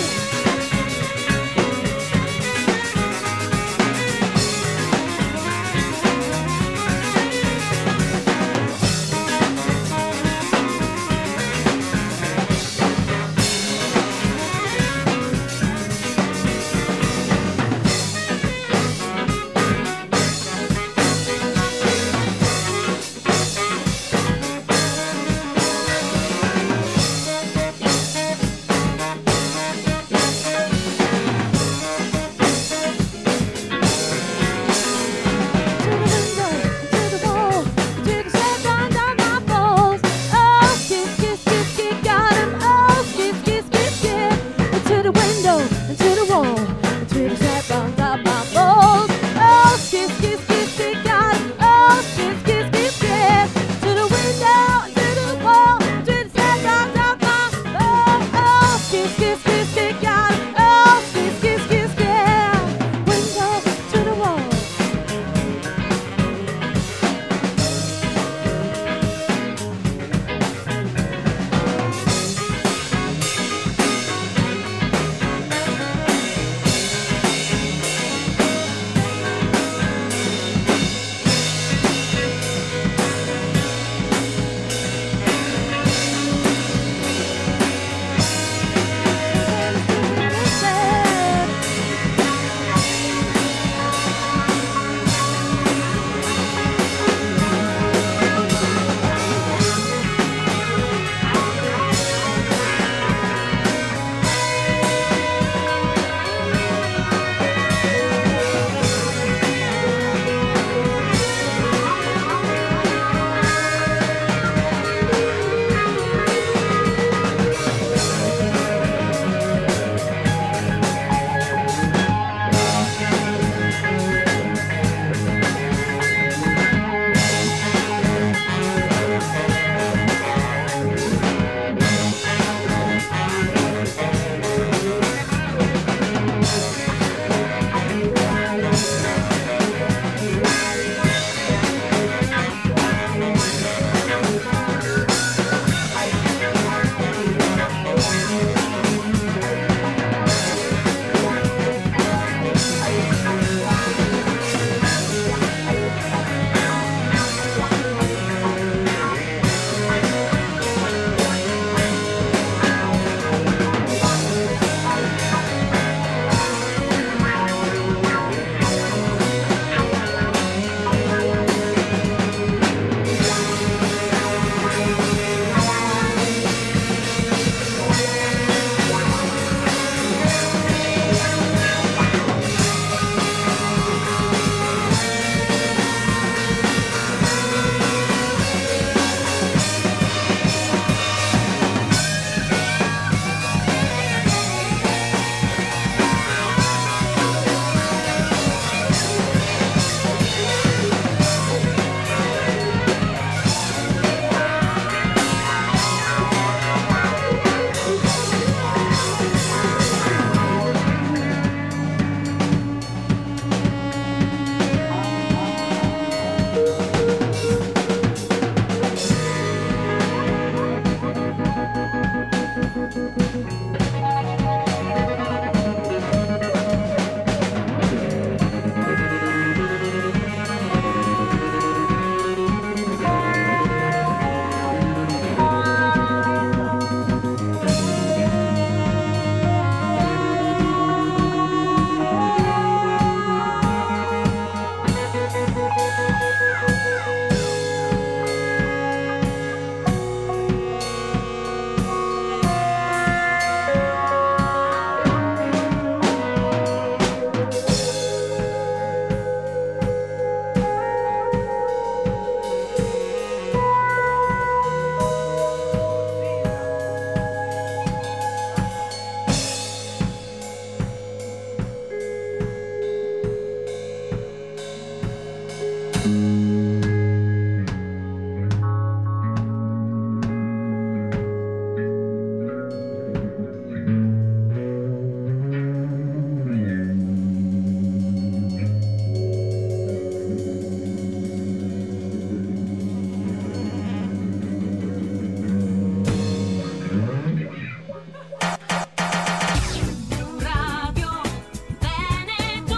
Radio Veneto.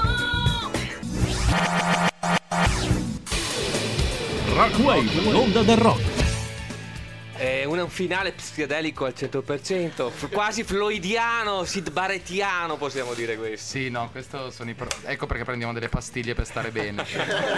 Rockwave, l'onda del rock. È un finale psichedelico al cento per cento, f- quasi floydiano, Sid Barrettiano, possiamo dire questo. Sì, no, questo sono i pro- ecco perché prendiamo delle pastiglie per stare bene.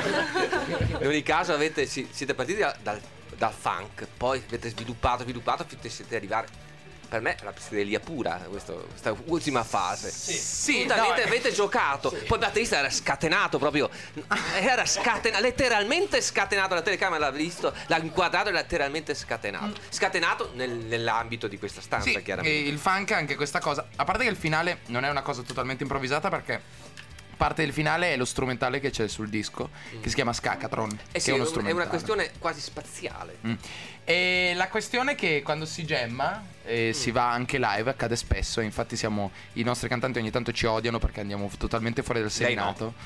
In ogni caso avete, si- siete partiti da- dal, dal funk, poi avete sviluppato, sviluppato, finché siete arrivati. Per me è la psichedelia pura, questo- questa ultima fase. Sì, Assolutamente no, avete giocato. Poi il batterista era scatenato proprio. Era scatenato, letteralmente scatenato. La telecamera l'ha visto, l'ha inquadrato e l'ha letteralmente scatenato. Scatenato nel- nell'ambito di questa stanza, Sì, chiaramente. e il funk anche questa cosa. A parte che il finale non è una cosa totalmente improvvisata perché parte del finale è lo strumentale che c'è sul disco che si chiama Scacatron. Eh che sì, è è, uno un- è strumentale. una questione quasi spaziale. Mm. E la questione è che quando si gemma e si va anche live accade spesso. Infatti siamo i nostri cantanti ogni tanto ci odiano perché andiamo totalmente fuori dal Lei no. seminato.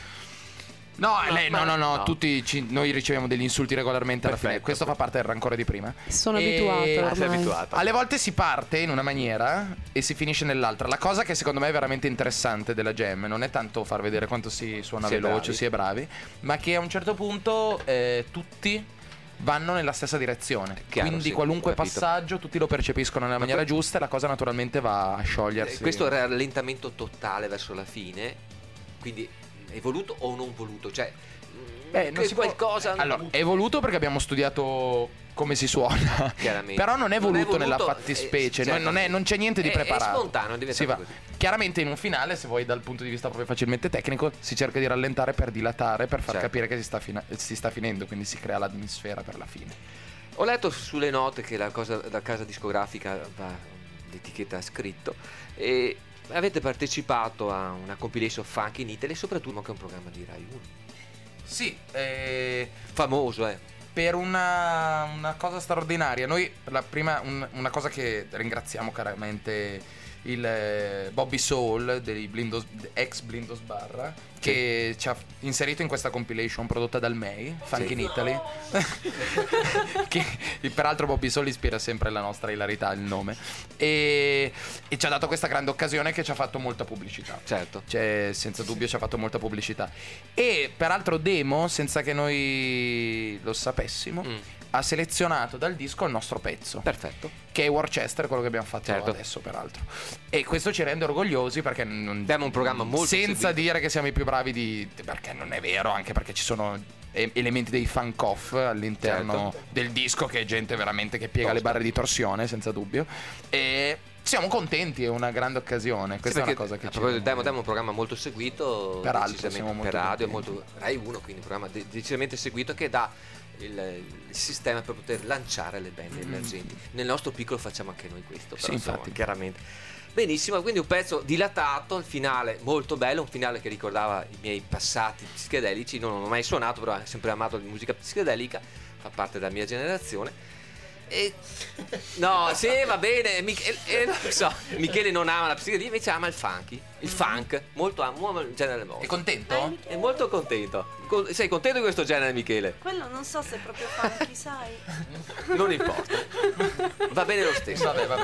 No, No, lei, no, ma- no, no, no. tutti ci- noi riceviamo degli insulti regolarmente alla fine. Perfetto. Questo fa parte del rancore di prima. Sono E- abituata Ah, sei ormai. abituata. Alle volte si parte in una maniera e si finisce nell'altra. La cosa che secondo me è veramente interessante della jam non è tanto far vedere quanto si suona Si è veloce, bravi. si è bravi, ma che a un certo punto eh, tutti vanno nella stessa direzione. Chiaro, Quindi sì, qualunque ho capito. passaggio tutti lo percepiscono nella Ma maniera que- giusta e la cosa naturalmente va a sciogliersi. Eh, Questo rallentamento totale verso la fine, quindi è voluto o non voluto? Cioè, Beh, non che si può- qualcosa. Allora, è voluto perché abbiamo studiato come si suona. Chiaramente. Però non è Non è voluto, nella voluto, fattispecie. eh, non, non è- non c'è niente di è- è preparato. spontaneo, è diventato Si va. così. Chiaramente in un finale, se vuoi dal punto di vista proprio facilmente tecnico, si cerca di rallentare per dilatare, per far Certo. capire che si sta, fina- si sta finendo, quindi si crea l'atmosfera per la fine. Ho letto sulle note che la, cosa, la casa discografica, va, l'etichetta ha scritto, e avete partecipato a una compilation funk in Italy, soprattutto che è un programma di Rai uno. Sì, eh, Famoso, eh. per una, una cosa straordinaria. Noi, per la prima, un- una cosa che ringraziamo chiaramente il eh, Bobby Soul dei Blindos, ex Blindos Barra, che ci ha inserito in questa compilation prodotta dal M E I, Funk Sì. in Italy. Che peraltro Bobby Soul ispira sempre la nostra ilarità, il nome. E, e ci ha dato questa grande occasione che ci ha fatto molta pubblicità. Certo. Cioè, senza dubbio ci ha fatto molta pubblicità. E peraltro Demo, senza che noi lo sapessimo, Mm. ha selezionato dal disco il nostro pezzo, Perfetto. che è Worcester, quello che abbiamo fatto Certo. adesso peraltro. E questo ci rende orgogliosi perché non, Abbiamo un programma molto senza seguito. dire che siamo i più bravi di, perché non è vero, anche perché ci sono e- elementi dei funk off all'interno Certo. del disco, che è gente veramente che piega le Tosta. barre di torsione, senza dubbio. E siamo contenti, è una grande occasione. Sì, Questa è una perché, cosa che a ci proposito del Demo, Demo è un programma molto seguito, Peraltro, decisamente siamo molto per radio, è contenti. molto Rai uno, quindi un programma de- decisamente seguito che dà il, il sistema per poter lanciare le band emergenti. Nel nostro piccolo facciamo anche noi questo, però Sì, insomma, infatti. chiaramente. Benissimo, quindi un pezzo dilatato, il finale molto bello, un finale che ricordava i miei passati psichedelici. Non ho mai suonato, però ho sempre amato la musica psichedelica, fa parte della mia generazione. E... No, sì, va bene, Mich- eh, non so, Michele non ama la psichedelia, invece ama il funky, il funk, molto ama il genere morto. È contento? È molto contento. Co- sei contento di questo genere, Michele? Quello non so se è proprio funky, sai? Non importa. Va bene lo stesso. Vabbè, vabbè.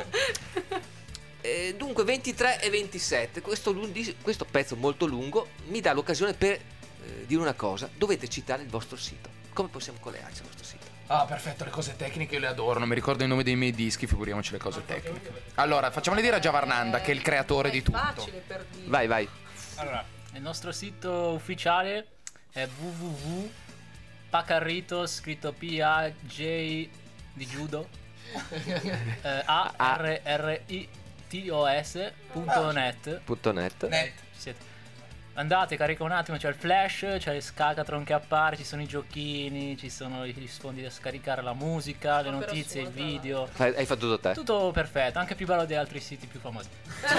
Eh, dunque ventitré e ventisette, questo, lung- questo pezzo molto lungo mi dà l'occasione per eh, dire una cosa. Dovete citare il vostro sito. Come possiamo collegarci al vostro sito? Ah, perfetto, le cose tecniche io le adoro, non mi ricordo il nome dei miei dischi, figuriamoci le cose tecniche. Allora, facciamole dire a Giavarnanda, che è il creatore di tutto. Facile per dire. Vai, vai. Allora, il nostro sito ufficiale è w w w punto pacarritos, scritto P A J di judo, eh, A R R I T O S punto net. Punto net. Siete. andate, carica un attimo, c'è il flash, c'è il Scacatron che appare, ci sono i giochini, ci sono gli sfondi da scaricare, la musica, le notizie, il video. Hai, hai fatto tutto te? Tutto perfetto, anche più bello di altri siti più famosi.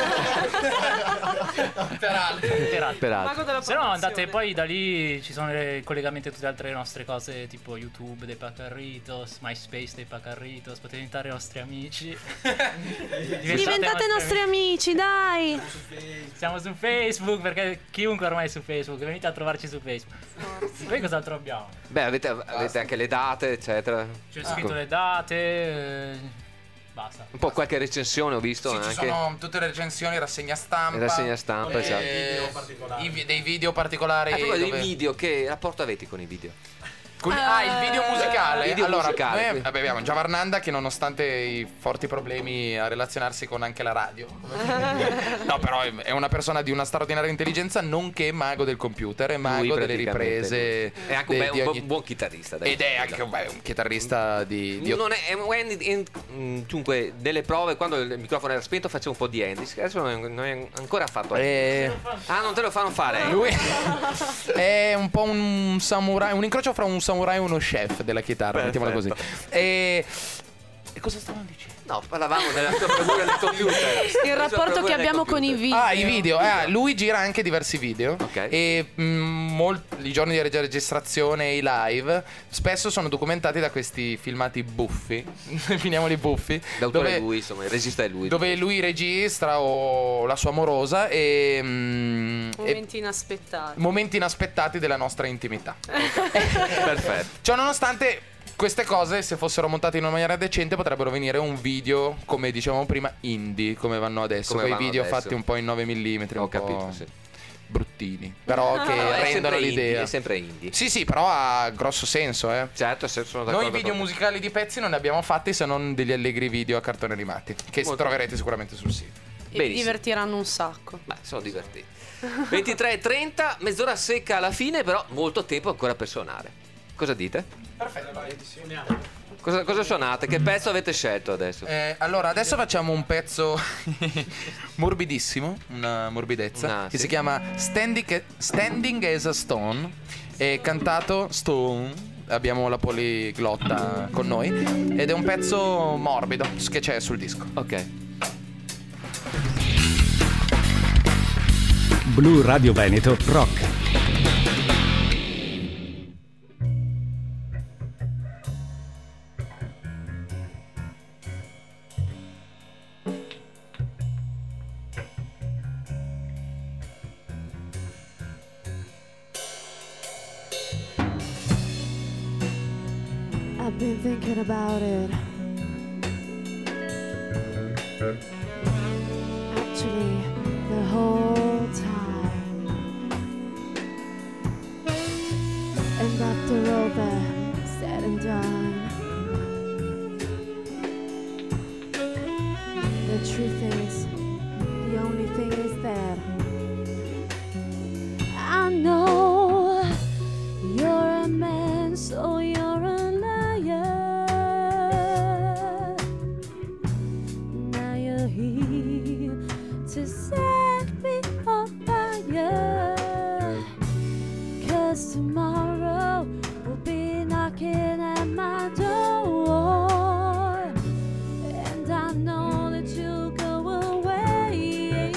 Peraltro. Peraltro. Peraltro. Se no andate poi da lì, ci sono i collegamenti a tutte le altre nostre cose, tipo YouTube dei Pacarritos, MySpace dei Pacarritos, potete diventare i nostri amici. Diventate nostri amici, dai. Siamo su Facebook, perché chiunque ormai è su Facebook, venite a trovarci su Facebook. Poi cos'altro abbiamo? Beh, avete, avete anche le date, eccetera. C'è scritto le date, eh, basta. Un po' qualche recensione ho visto Sì, anche. ci sono tutte le recensioni, rassegna stampa. Rassegna stampa, eh, esatto. video particolari. I vi- dei video particolari. A proposito dove- dei video, che rapporto avete con i video? Con- ah, il video musicale. Video allora, musicale, noi sì. vabbè, abbiamo Gianvarnanda che nonostante i forti problemi a relazionarsi con anche la radio. No, però è- è una persona di una straordinaria intelligenza, nonché mago del computer, è mago Lui delle praticamente, riprese. È anche un, de- beh, di un ogni- bu- buon chitarrista. dai. Ed è anche beh, un chitarrista di, di Non è, è un Andy- in- mm, dunque, nelle prove, quando il microfono era spento, facevo un po' di Andy. Adesso non è, non è ancora fatto. Eh, Ah, non te lo fanno fare? eh? Lui è un po' un samurai, un incrocio fra un samurai e uno chef della chitarra, mettiamola così. E, e cosa stavamo dicendo? No, parlavamo della sua bravura del computer. Il rapporto che abbiamo con i video. Ah, i video. Ah, lui gira anche diversi video. Ok. E mm, mol- i giorni di reg- registrazione e i live spesso sono documentati da questi filmati buffi. Finiamoli buffi. L'autore dove- è lui, insomma, il regista è lui. Dove lui registra o la sua amorosa e, mm, e Momenti inaspettati. momenti inaspettati della nostra intimità. Perfetto. Ciò nonostante, queste cose, se fossero montate in una maniera decente, potrebbero venire un video, come dicevamo prima, indie, come vanno adesso. Come Quei vanno video adesso. fatti un po' in nove millimetri, Ho un capito, po' sì. bruttini, però che No, è rendono sempre l'idea. indie, è sempre indie. Sì, sì, però ha grosso senso, eh. Certo, se sono d'accordo. Noi video con te. musicali di pezzi non ne abbiamo fatti se non degli allegri video a cartoni animati, che Molto. troverete sicuramente sul sito. E vi Benissimo. divertiranno un sacco. Beh, sono divertiti. ventitré e trenta, mezz'ora secca alla fine, però molto tempo ancora per suonare. Cosa dite? Perfetto. Cosa, cosa suonate? Che pezzo avete scelto adesso? Eh, allora, adesso facciamo un pezzo morbidissimo, una morbidezza, Ah, che sì. si chiama Standing, Standing as a Stone, è cantato Stone, abbiamo la poliglotta con noi, ed è un pezzo morbido che c'è sul disco. Ok. Blu Radio Veneto Rock. I've been thinking about it. Actually, the whole time. And after all that said and done, the truth is, the only thing is that I know you're a man, so you're a liar. Now you're here to set me on fire. 'Cause tomorrow will be knocking at my door, and I know that you'll go away.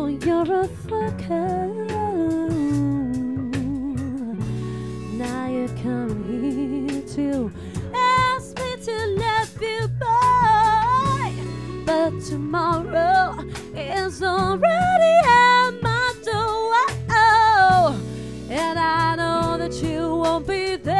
know you're a fucker. Now you're coming here to ask me to love you, boy. But tomorrow is already at my door, and I know that you won't be there.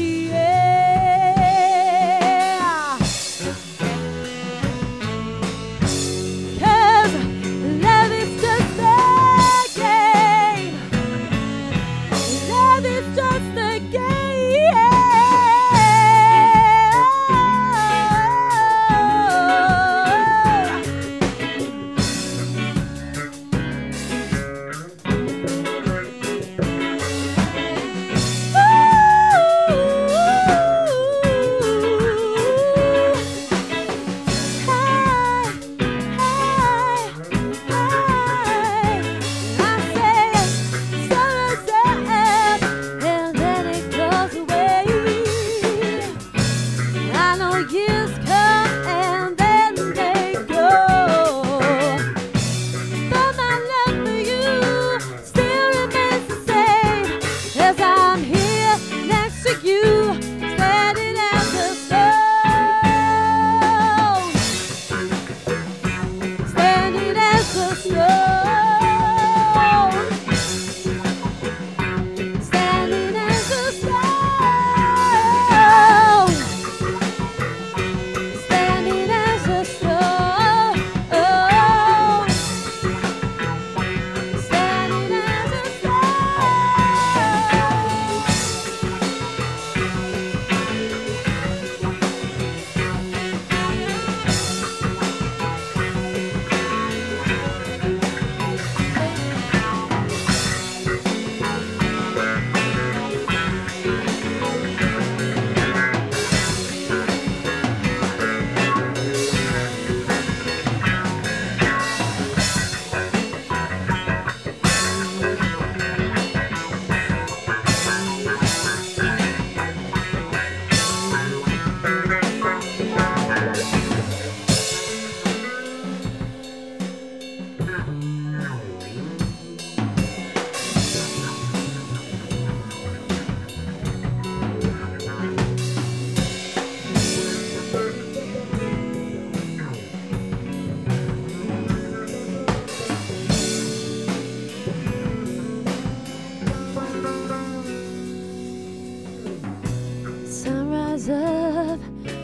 Up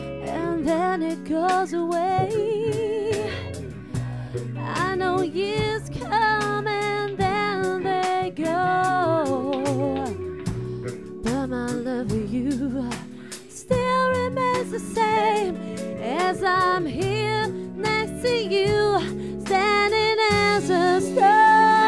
and then it goes away. I know years come and then they go, but my love for you still remains the same as I'm here next to you, standing as a stone.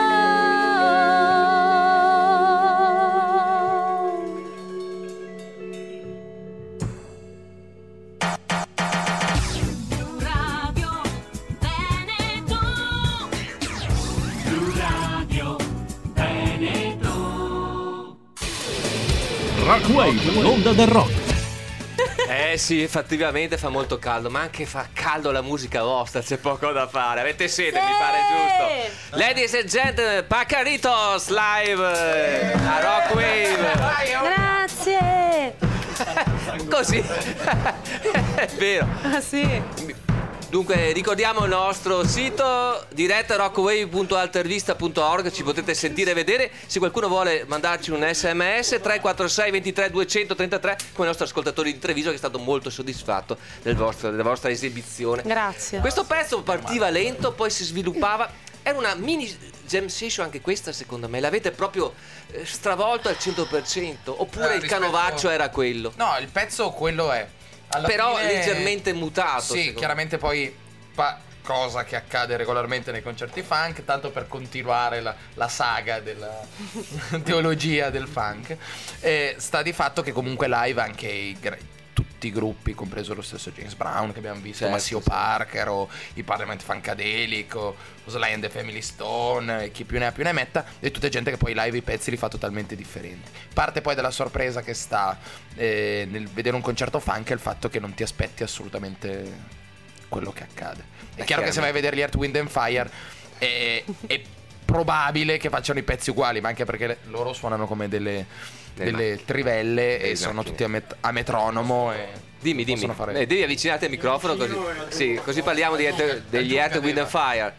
Rockwave, l'onda del rock. Eh sì, effettivamente fa molto caldo, ma anche fa caldo la musica vostra, c'è poco da fare. Avete sete, sì, mi pare giusto. Ladies and gentlemen, Pacaritos live a Rockwave. Grazie. Così. È vero. Ah sì. Dunque ricordiamo il nostro sito diretta rockwave punto altervista punto org, ci potete sentire e vedere. Se qualcuno vuole mandarci un sms tre quattro sei ventitré duecentotrentatré, come il nostro ascoltatore di Treviso, che è stato molto soddisfatto del vostro, della vostra esibizione. Grazie. Questo pezzo partiva lento, poi si sviluppava. Era una mini jam session anche questa, secondo me. L'avete proprio stravolto al cento per cento? Oppure Eh, il rispetto- canovaccio era quello? No, il pezzo quello è. Alla Però fine- leggermente mutato. Sì, secondo me. chiaramente poi pa- cosa che accade regolarmente nei concerti funk, tanto per continuare la, la saga della teologia del funk. Eh, sta di fatto che comunque live anche i, gra- tutti i gruppi, compreso lo stesso James Brown che abbiamo visto, Certo, Maceo sì. Parker o i Parliament Funkadelic o Sly and the Family Stone, e chi più ne ha più ne metta, e tutta gente che poi live i pezzi li fa totalmente differenti. Parte poi dalla sorpresa che sta eh, nel vedere un concerto funk è il fatto che non ti aspetti assolutamente quello che accade. È È chiaro che se vai a chiaro. vedere gli Earth, Wind and Fire è, è probabile che facciano i pezzi uguali, ma anche perché le- loro suonano come delle, delle trivelle e Esatto. sono tutti a, met- a metronomo e Dimmi, dimmi. possono fare- Eh, devi avvicinarti al microfono così, sì, così parliamo di Earth- degli Earth, Wind and Fire.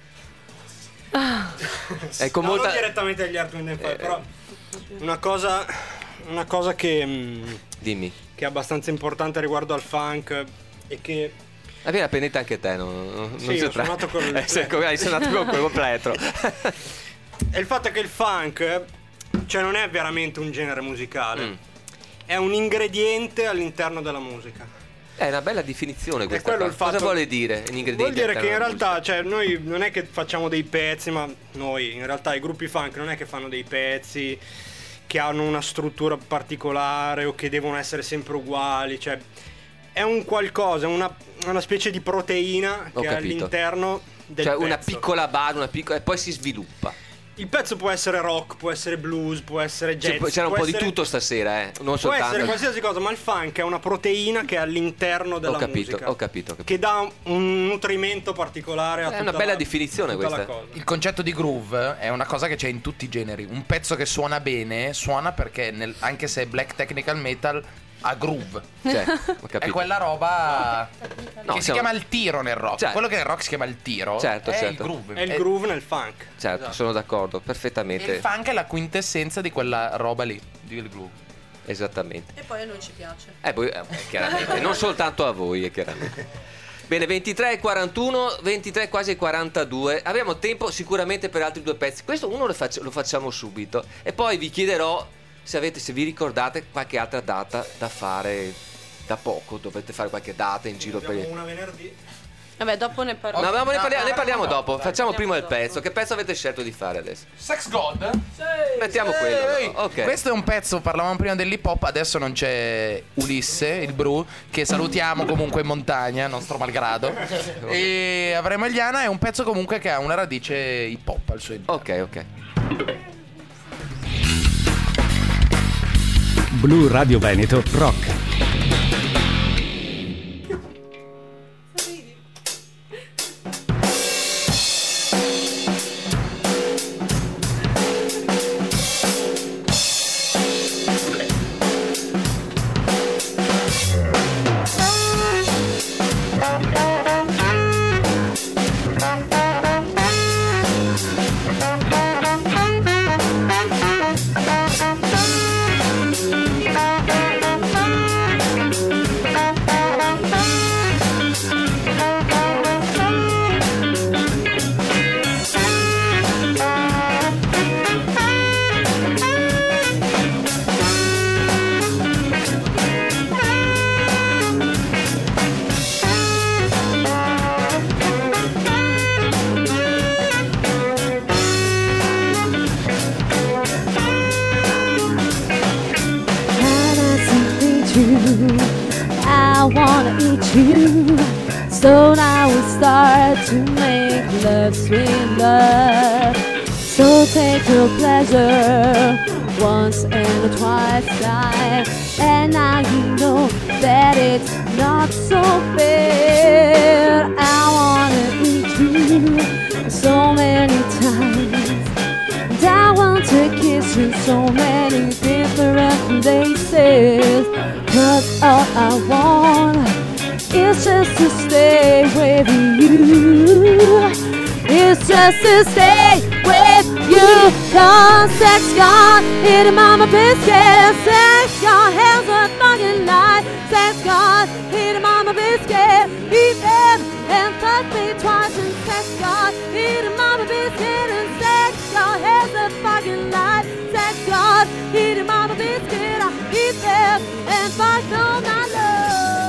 E con No, molta... non direttamente agli Earth, Wind and Fire, però una cosa, una cosa che, mh, Dimmi. che è abbastanza importante riguardo al funk è che Avevi la pennetta anche te, non, non Sì, c'è ho tra- suonato con il Eh, sei come- hai suonato con quel pletro. è il fatto che il funk, cioè, non è veramente un genere musicale, Mm. è un ingrediente all'interno della musica. È una bella definizione questa quello qua. il fatto- Cosa vuole dire un ingrediente? Vuol dire che in all'interno della realtà, cioè, noi non è che facciamo dei pezzi, ma noi, in realtà, i gruppi funk non è che fanno dei pezzi che hanno una struttura particolare o che devono essere sempre uguali, cioè, è un qualcosa, una, una specie di proteina Ho che è capito. all'interno del Cioè pezzo. una piccola base, una piccola... e poi si sviluppa. Il pezzo può essere rock, può essere blues, può essere jazz. Cioè, poi c'era un può po' di essere- tutto stasera, eh. Non Può soltanto. essere qualsiasi cosa, ma il funk è una proteina che è all'interno della Ho capito, musica. ho capito, ho capito. Che dà un nutrimento particolare a È tutta una bella la- definizione tutta la questa. cosa. Il concetto di groove è una cosa che c'è in tutti i generi. Un pezzo che suona bene suona perché nel- anche se è black technical metal ha groove. Cioè, ho È capito. quella roba No, che si siamo- chiama il tiro nel rock. Certo. Quello che nel rock si chiama il tiro Certo, è il certo. groove. È il Eh, groove nel funk. Certo, Esatto. sono d'accordo, E perfettamente. il funk è la quintessenza di quella roba lì, di il groove. Esattamente. E poi a noi ci piace. Eh, poi, eh, chiaramente, non soltanto a voi, eh, chiaramente. Bene, ventitré e quarantuno, ventitré quasi e quarantadue. Abbiamo tempo sicuramente per altri due pezzi. Questo uno lo, faccio- lo facciamo subito. E poi vi chiederò se avete, se vi ricordate qualche altra data da fare da poco. Dovete fare qualche data in giro per... Una venerdì. Vabbè, dopo ne No, parliamo. ma ne parliamo, ne parliamo dopo. Dai, Facciamo prima il parliamo pezzo. Che pezzo avete scelto di fare adesso? Sex God? Mettiamo quello. no? Ok. Questo è un pezzo, parlavamo prima dell'hip hop, adesso non c'è Ulisse, il Bru, che salutiamo comunque in montagna, nostro malgrado. E avremo Eliana, è un pezzo comunque che ha una radice hip hop al suo interno. Ok, ok. Blu Radio Veneto Rock. I wanna eat you. So now we start to make love, sweet love. So take your pleasure once and twice time. And now you know that it's not so fair. I wanna eat you so many times. And I want to kiss you so many different places. Cause all I want is just to stay with you. It's just to stay with you. Cause sex God hit him on my biscuit. Sex God has a fucking life. Sex God hit him on my biscuit. Eat them and fuck me twice. And sex God hit him on my biscuit. And sex God has a fucking life. Sex God hit him on my biscuit. I eat them and fuck all my love.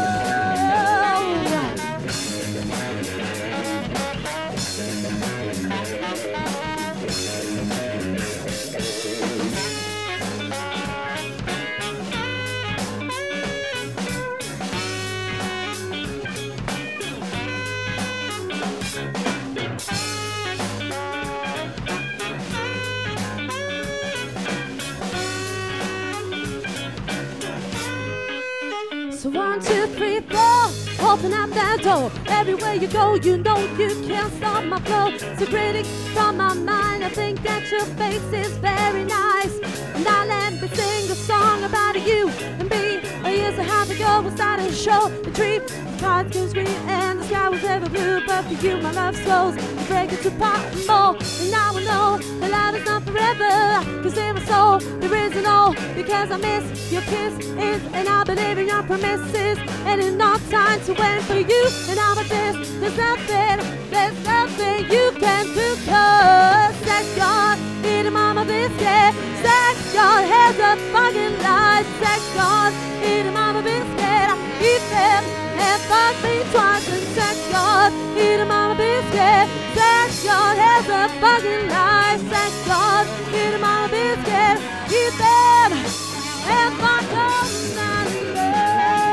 So one, two, three, four. Open up that door. Everywhere you go, you know you can't stop my flow. So pretty from my mind, I think that your face is very nice. Now let me sing a song about you and me. Years and a half ago we started a show, the tree, the cards came green and the sky was ever blue. But for you my love slows, you break it to part and more. And now I know that love is not forever, cause in my soul there isn't all. Because I miss your kisses and I believe in your promises. And in no time to wait for you. And now with this, there's nothing, there's nothing you can do. Cause sex God, eat a mama biscuit. Sex God has a fucking lie. Sex God, eat a mama biscuit. I eat them and fuck me twice. And sex God, eat a mama biscuit. Sex God has a fucking lie. Sex God, eat a mama biscuit. Eat them and fuck them and love.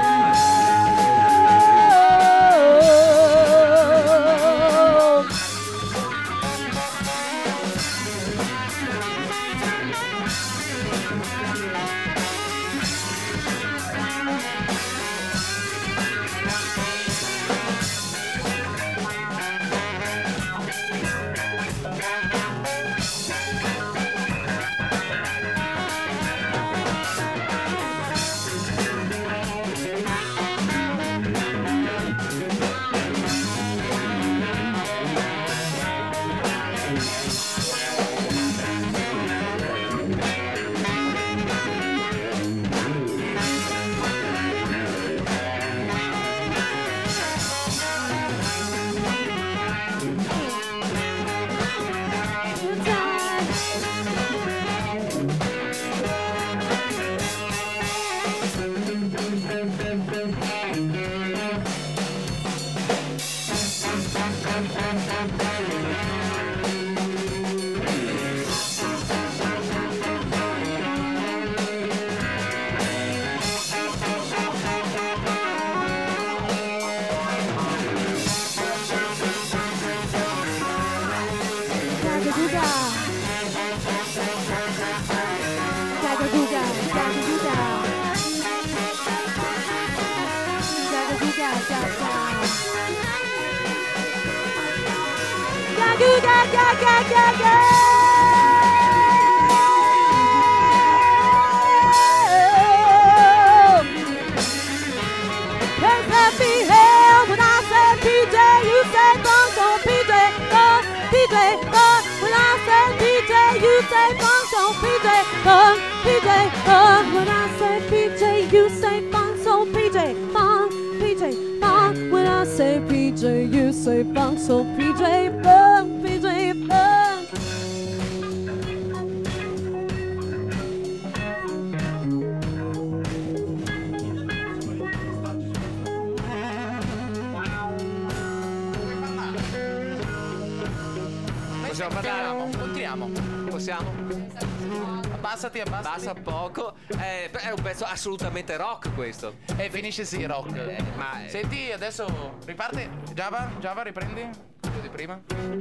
Possiamo parlare? Continuiamo. Possiamo? Abbassati, abbassati. Bassa poco. Eh, è un pezzo assolutamente rock questo. E finisce sì rock. Eh, ma Senti, adesso riparte. Java, Java, riprendi? Più di prima.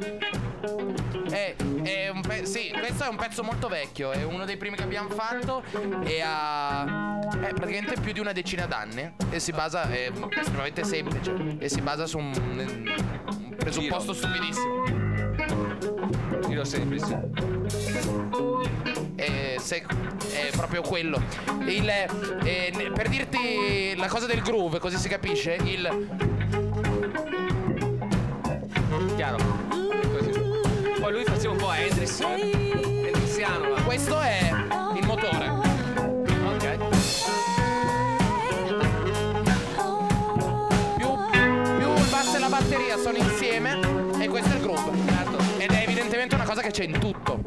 È, è un pe- sì, questo è un pezzo molto vecchio. È uno dei primi che abbiamo fatto. E ha è praticamente più di una decina d'anni. E si basa, è estremamente semplice. E si basa su un, un presupposto stupidissimo. Giro semplice. E se, è proprio quello. Il, eh, per dirti la cosa del groove, così si capisce. Il chiaro. Così. Poi lui faceva un po' Hendrix. Hendrixiano. Ma questo è il motore. Ok. Più, più il basso e la batteria sono insieme. E questo è il groove. Certo. Ed è evidentemente una cosa che c'è in tutto.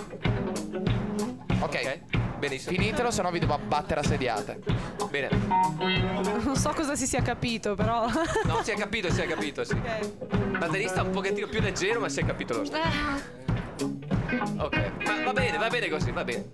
Ok, Ok, benissimo. finitelo, se no vi devo abbattere a sediate. Bene. Non so cosa si sia capito, però. No, si è capito, si è capito, sì. Ok. Batterista un pochettino più leggero, ma si è capito lo stesso. Ok, ma va bene, va bene così, va bene.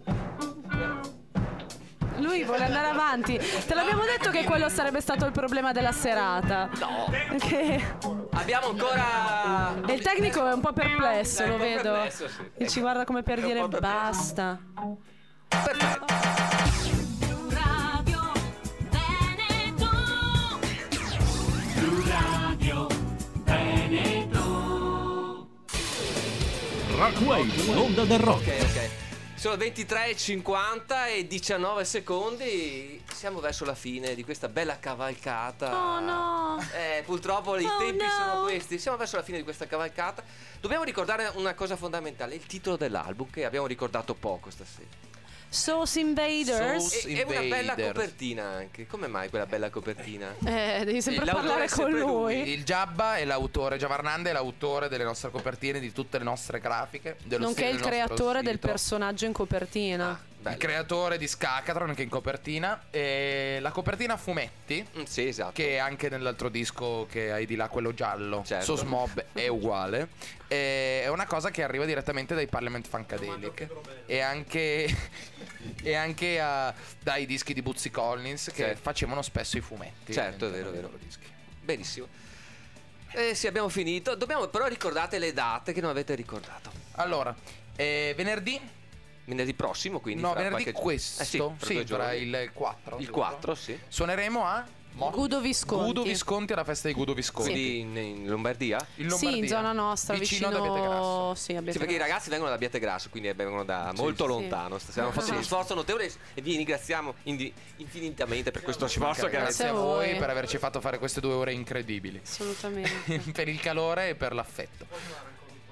Lui vuole andare avanti. Te l'abbiamo detto che quello sarebbe stato il problema della serata. No. Che... Abbiamo ancora. E il tecnico è un po' perplesso, È un lo po' vedo. perplesso, sì. E ci guarda come per È un dire po' perplesso. basta. Perfetto. Radio Veneto. Radio Veneto. Rockwave, l'onda del rock. Ok, ok. Sono ventitré e cinquanta e diciannove secondi. Siamo verso la fine di questa bella cavalcata. Oh no. Eh, purtroppo i Oh, tempi no. sono questi. Siamo verso la fine di questa cavalcata. Dobbiamo ricordare una cosa fondamentale: il titolo dell'album, che abbiamo ricordato poco stasera. Sauce Invaders. E, e una bella copertina anche. Come mai quella bella copertina? Eh, devi sempre L'autore parlare è con sempre lui. Il Giabba è l'autore, Giavarnanda è l'autore delle nostre copertine, di tutte le nostre grafiche, dello Nonché stile il del nostro creatore del sito. personaggio in copertina. Ah, Il creatore di Scacatron, che è in copertina, e la copertina a fumetti, Mm, sì, esatto. che anche nell'altro disco che hai di là, quello giallo, Certo. Sos Mob, è uguale. E è una cosa che arriva direttamente dai Parliament Funkadelic e anche, e anche a- dai dischi di Bootsy Collins, che Certo. facevano spesso i fumetti. Certo, è vero, all'interno è dei vero. loro dischi. Benissimo. Eh sì, abbiamo finito. Dobbiamo però ricordate le date che non avete ricordato. Allora, eh, venerdì Venerdì prossimo, quindi. No, fra venerdì qualche- questo, Eh sì, fra sì, due tra giorni. il quattro. Il giusto? quattro, sì. Suoneremo a Mo- Gudo Visconti. Gudo Visconti, alla festa di Gudo Visconti. Quindi in, in Lombardia? In Sì, in zona nostra, vicino, vicino, ad Abbiategrasso. Sì, Abbiategrasso. Sì, perché i ragazzi vengono da Abbiategrasso, quindi vengono da Sì, molto sì. lontano. Stiamo facendo uno sforzo notevole e vi ringraziamo indi- infinitamente per questo sforzo che Grazie avete. a a voi voi. per averci fatto fare queste due ore incredibili. Assolutamente. Per il calore e per l'affetto.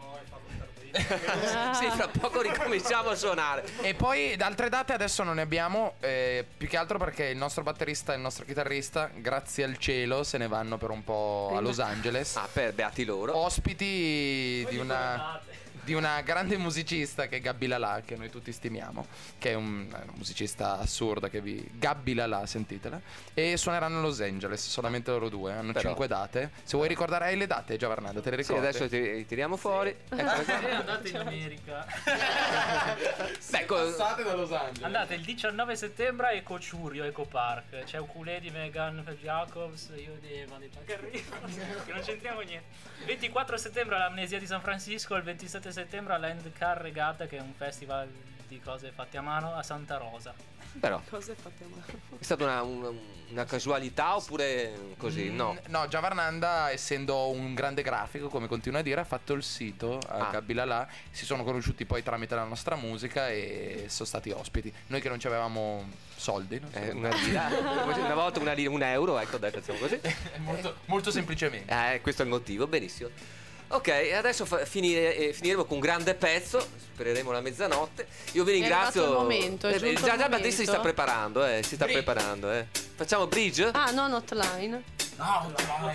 Sì, fra poco ricominciamo a suonare. E poi da altre date adesso non ne abbiamo, eh, più che altro perché il nostro batterista e il nostro chitarrista, grazie al cielo, se ne vanno per un po' a Los Angeles. Ah, per beati loro. Ospiti di una, di una grande musicista che è Gabby Lala, che noi tutti stimiamo, che è un- è una musicista assurda che vi... Gabby Lala, sentitela. E suoneranno a Los Angeles, solamente loro due, hanno Però. cinque date. Se vuoi ricordare, hai le date già, Fernando, te le Sì, ricordi? adesso ti tiriamo fuori. Ecco, Eh, andate in America. beh, co- Passate da Los Angeles. Andate il diciannove settembre a Eco Ciurio, Eco Park. C'è Ukulele, Megan Jacobs, io di Evan che arriva. Che non c'entriamo niente. Il ventiquattro settembre all'Amnesia di San Francisco, il ventisette settembre all'End Car Regatta, che è un festival di cose fatte a mano a Santa Rosa. però Cose fatte a mano. è stata una, una- una casualità oppure così? No. Mm, No, Giavarnanda, essendo un grande grafico, come continua a dire, ha fatto il sito a Ah. Gabby Lala. Si sono conosciuti poi tramite la nostra musica e sono stati ospiti. Noi che non ci avevamo soldi, no? Eh, una lira, una volta una lira, un euro, ecco, dai, facciamo così. molto, molto semplicemente. Eh, questo è il motivo, benissimo. Ok, adesso fa- finire- eh, finiremo con un grande pezzo, supereremo la mezzanotte. Io vi È ringrazio. arrivato il momento, è Eh, giunto già, il già Battista si sta momento. preparando, eh, si sta Bridge. preparando, eh. Facciamo bridge? Ah, non hotline. No,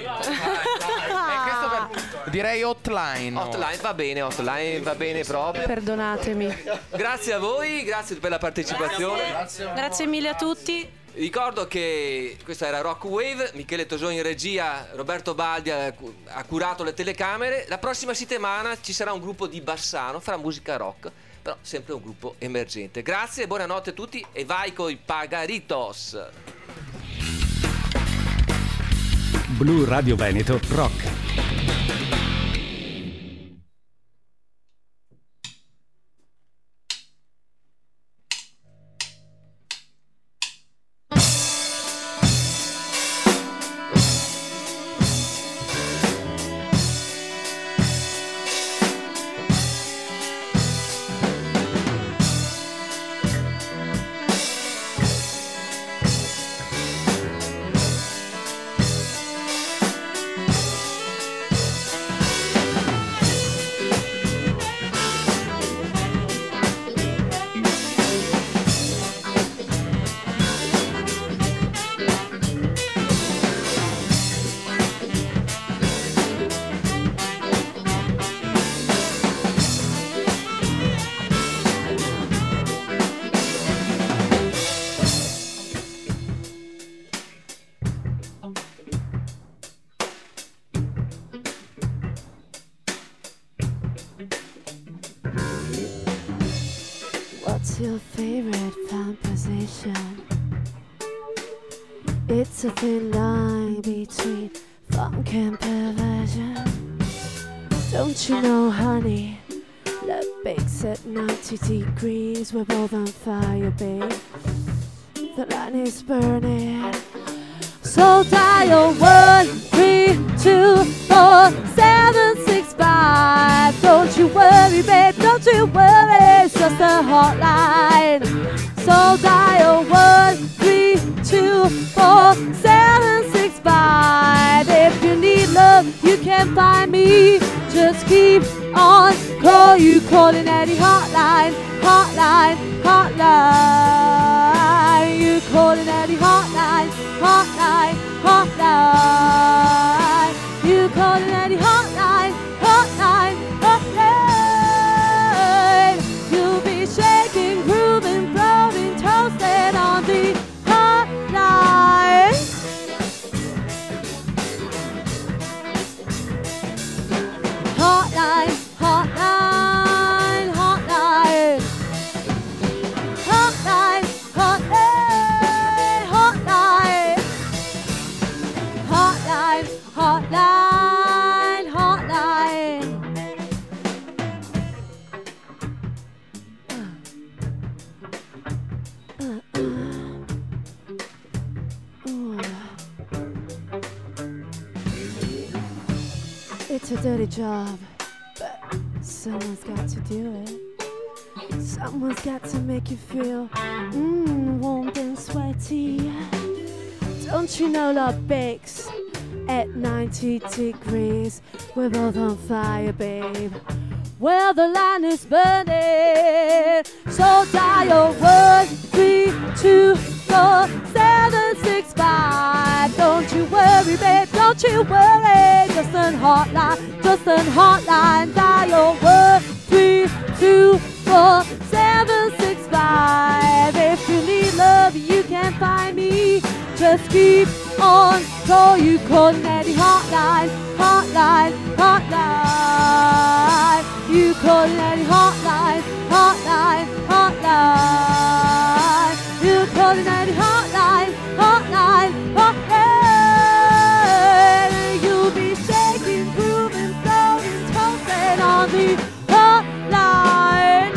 questo per... Direi hotline. Hotline va bene, hotline va bene proprio. Perdonatemi. Grazie a voi, grazie per la partecipazione. Grazie mille a tutti. Ricordo che questa era Rock Wave, Michele Tosoni in regia, Roberto Baldi ha cu- ha curato le telecamere. La prossima settimana ci sarà un gruppo di Bassano, farà musica rock, però sempre un gruppo emergente. Grazie, buonanotte a tutti e vai coi Pagaritos. Blu Radio Veneto Rock. What's your favorite fan position? It's a thin line between funk and perversion. Don't you know, honey? Love bakes at ninety degrees. We're both on fire, babe. The line is burning. So dial one, three, two, four, seven, six, five. Don't you worry, babe, don't you worry, it's just a hotline. So dial one three two four seven six five. If you need love, you can find me. Just keep on call. You calling Eddie hotline, hotline, hotline. You calling Eddie hotline, hotline, hotline. You calling Eddie hotline, hotline, hotline. You'll be shaking, grooving, floating, toasted on the hotline. Hotline, hotline, hotline. Hotline, hotline, hotline. Hotline, hotline, hotline. Uh, uh, uh. It's a dirty job, but someone's got to do it. Someone's got to make you feel mm, warm and sweaty. Don't you know love bakes at ninety degrees? We're both on fire, babe. Well, the line is burning. So dial one three two four seven six five. Don't you worry, babe, don't you worry. Just an hotline, just an hotline. Dial one three two four seven six five. If you need love, you can find me. Just keep on call. You call Eddie hotline, hotline, hotline. You call Eddie hotline, hotline, hotline. You call Eddie hotline, hotline, hotline. You'll be shaking, grooving, flowing, toasting on the hotline.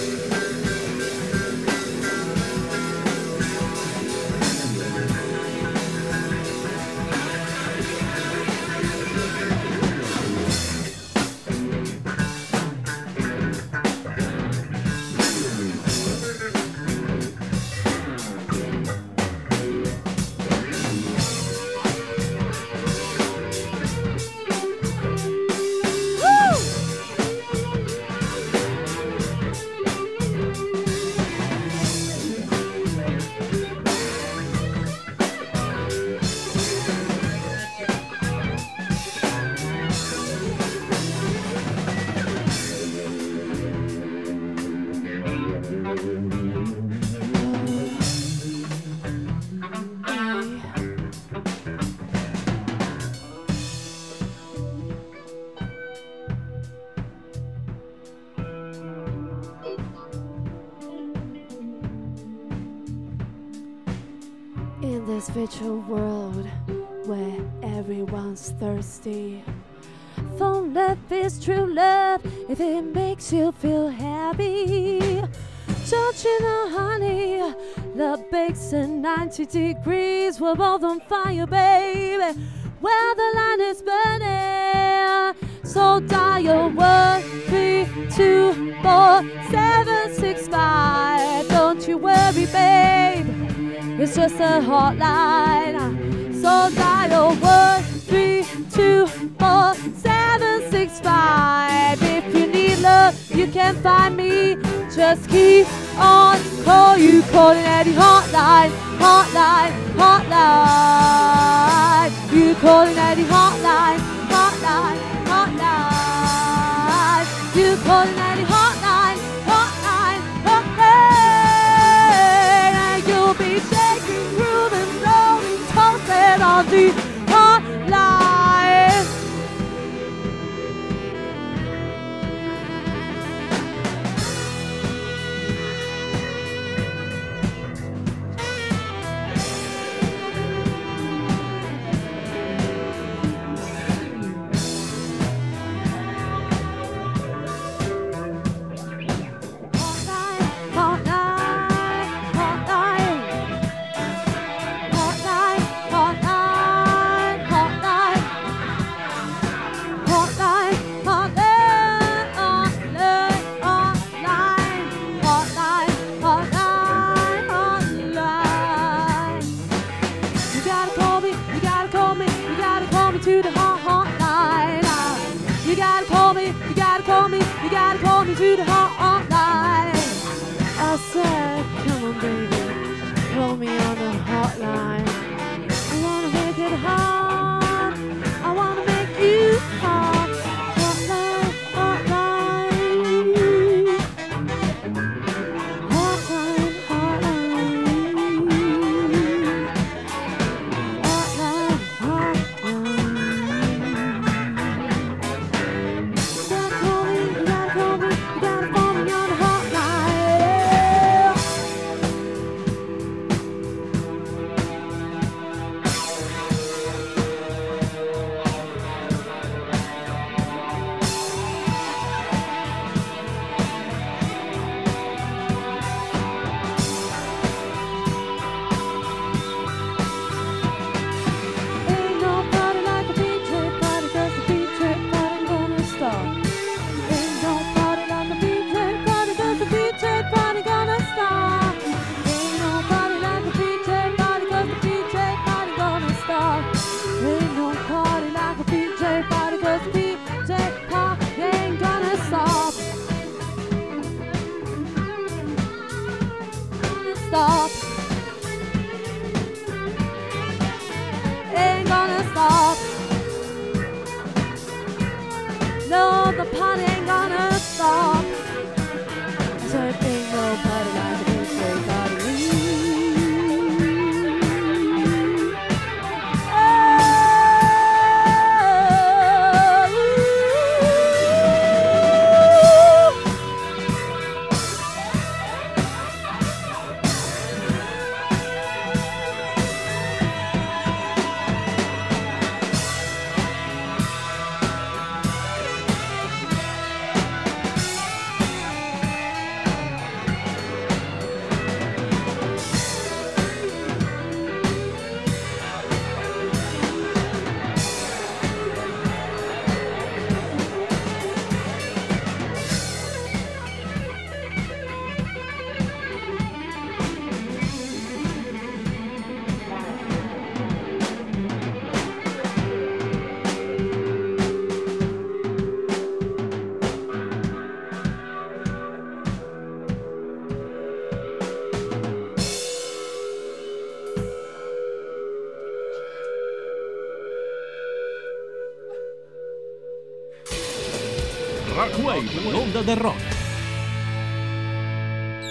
In this virtual world where everyone's thirsty, phone love is true love if it makes you feel happy. Don't you know, honey, love bakes at ninety degrees. We're both on fire, baby. Well, the line is burning. So dial one three two four seven six five. Don't you worry, babe, it's just a hotline. So dial one three two four seven six five. If you need love, you can find me. Just keep on call. You calling Eddie hotline, hotline, hotline. You calling Eddie hotline, hotline, hotline. You calling Eddie hotline, hotline, hotline. You'll be shaking, grooving, rolling, toasted on the hotline. Hotline, hotline, hotline, hotline. stop. Ain't gonna stop. No, the party ain't gonna stop. So it ain't no party like a disco party. Rockwave, l'onda del rock.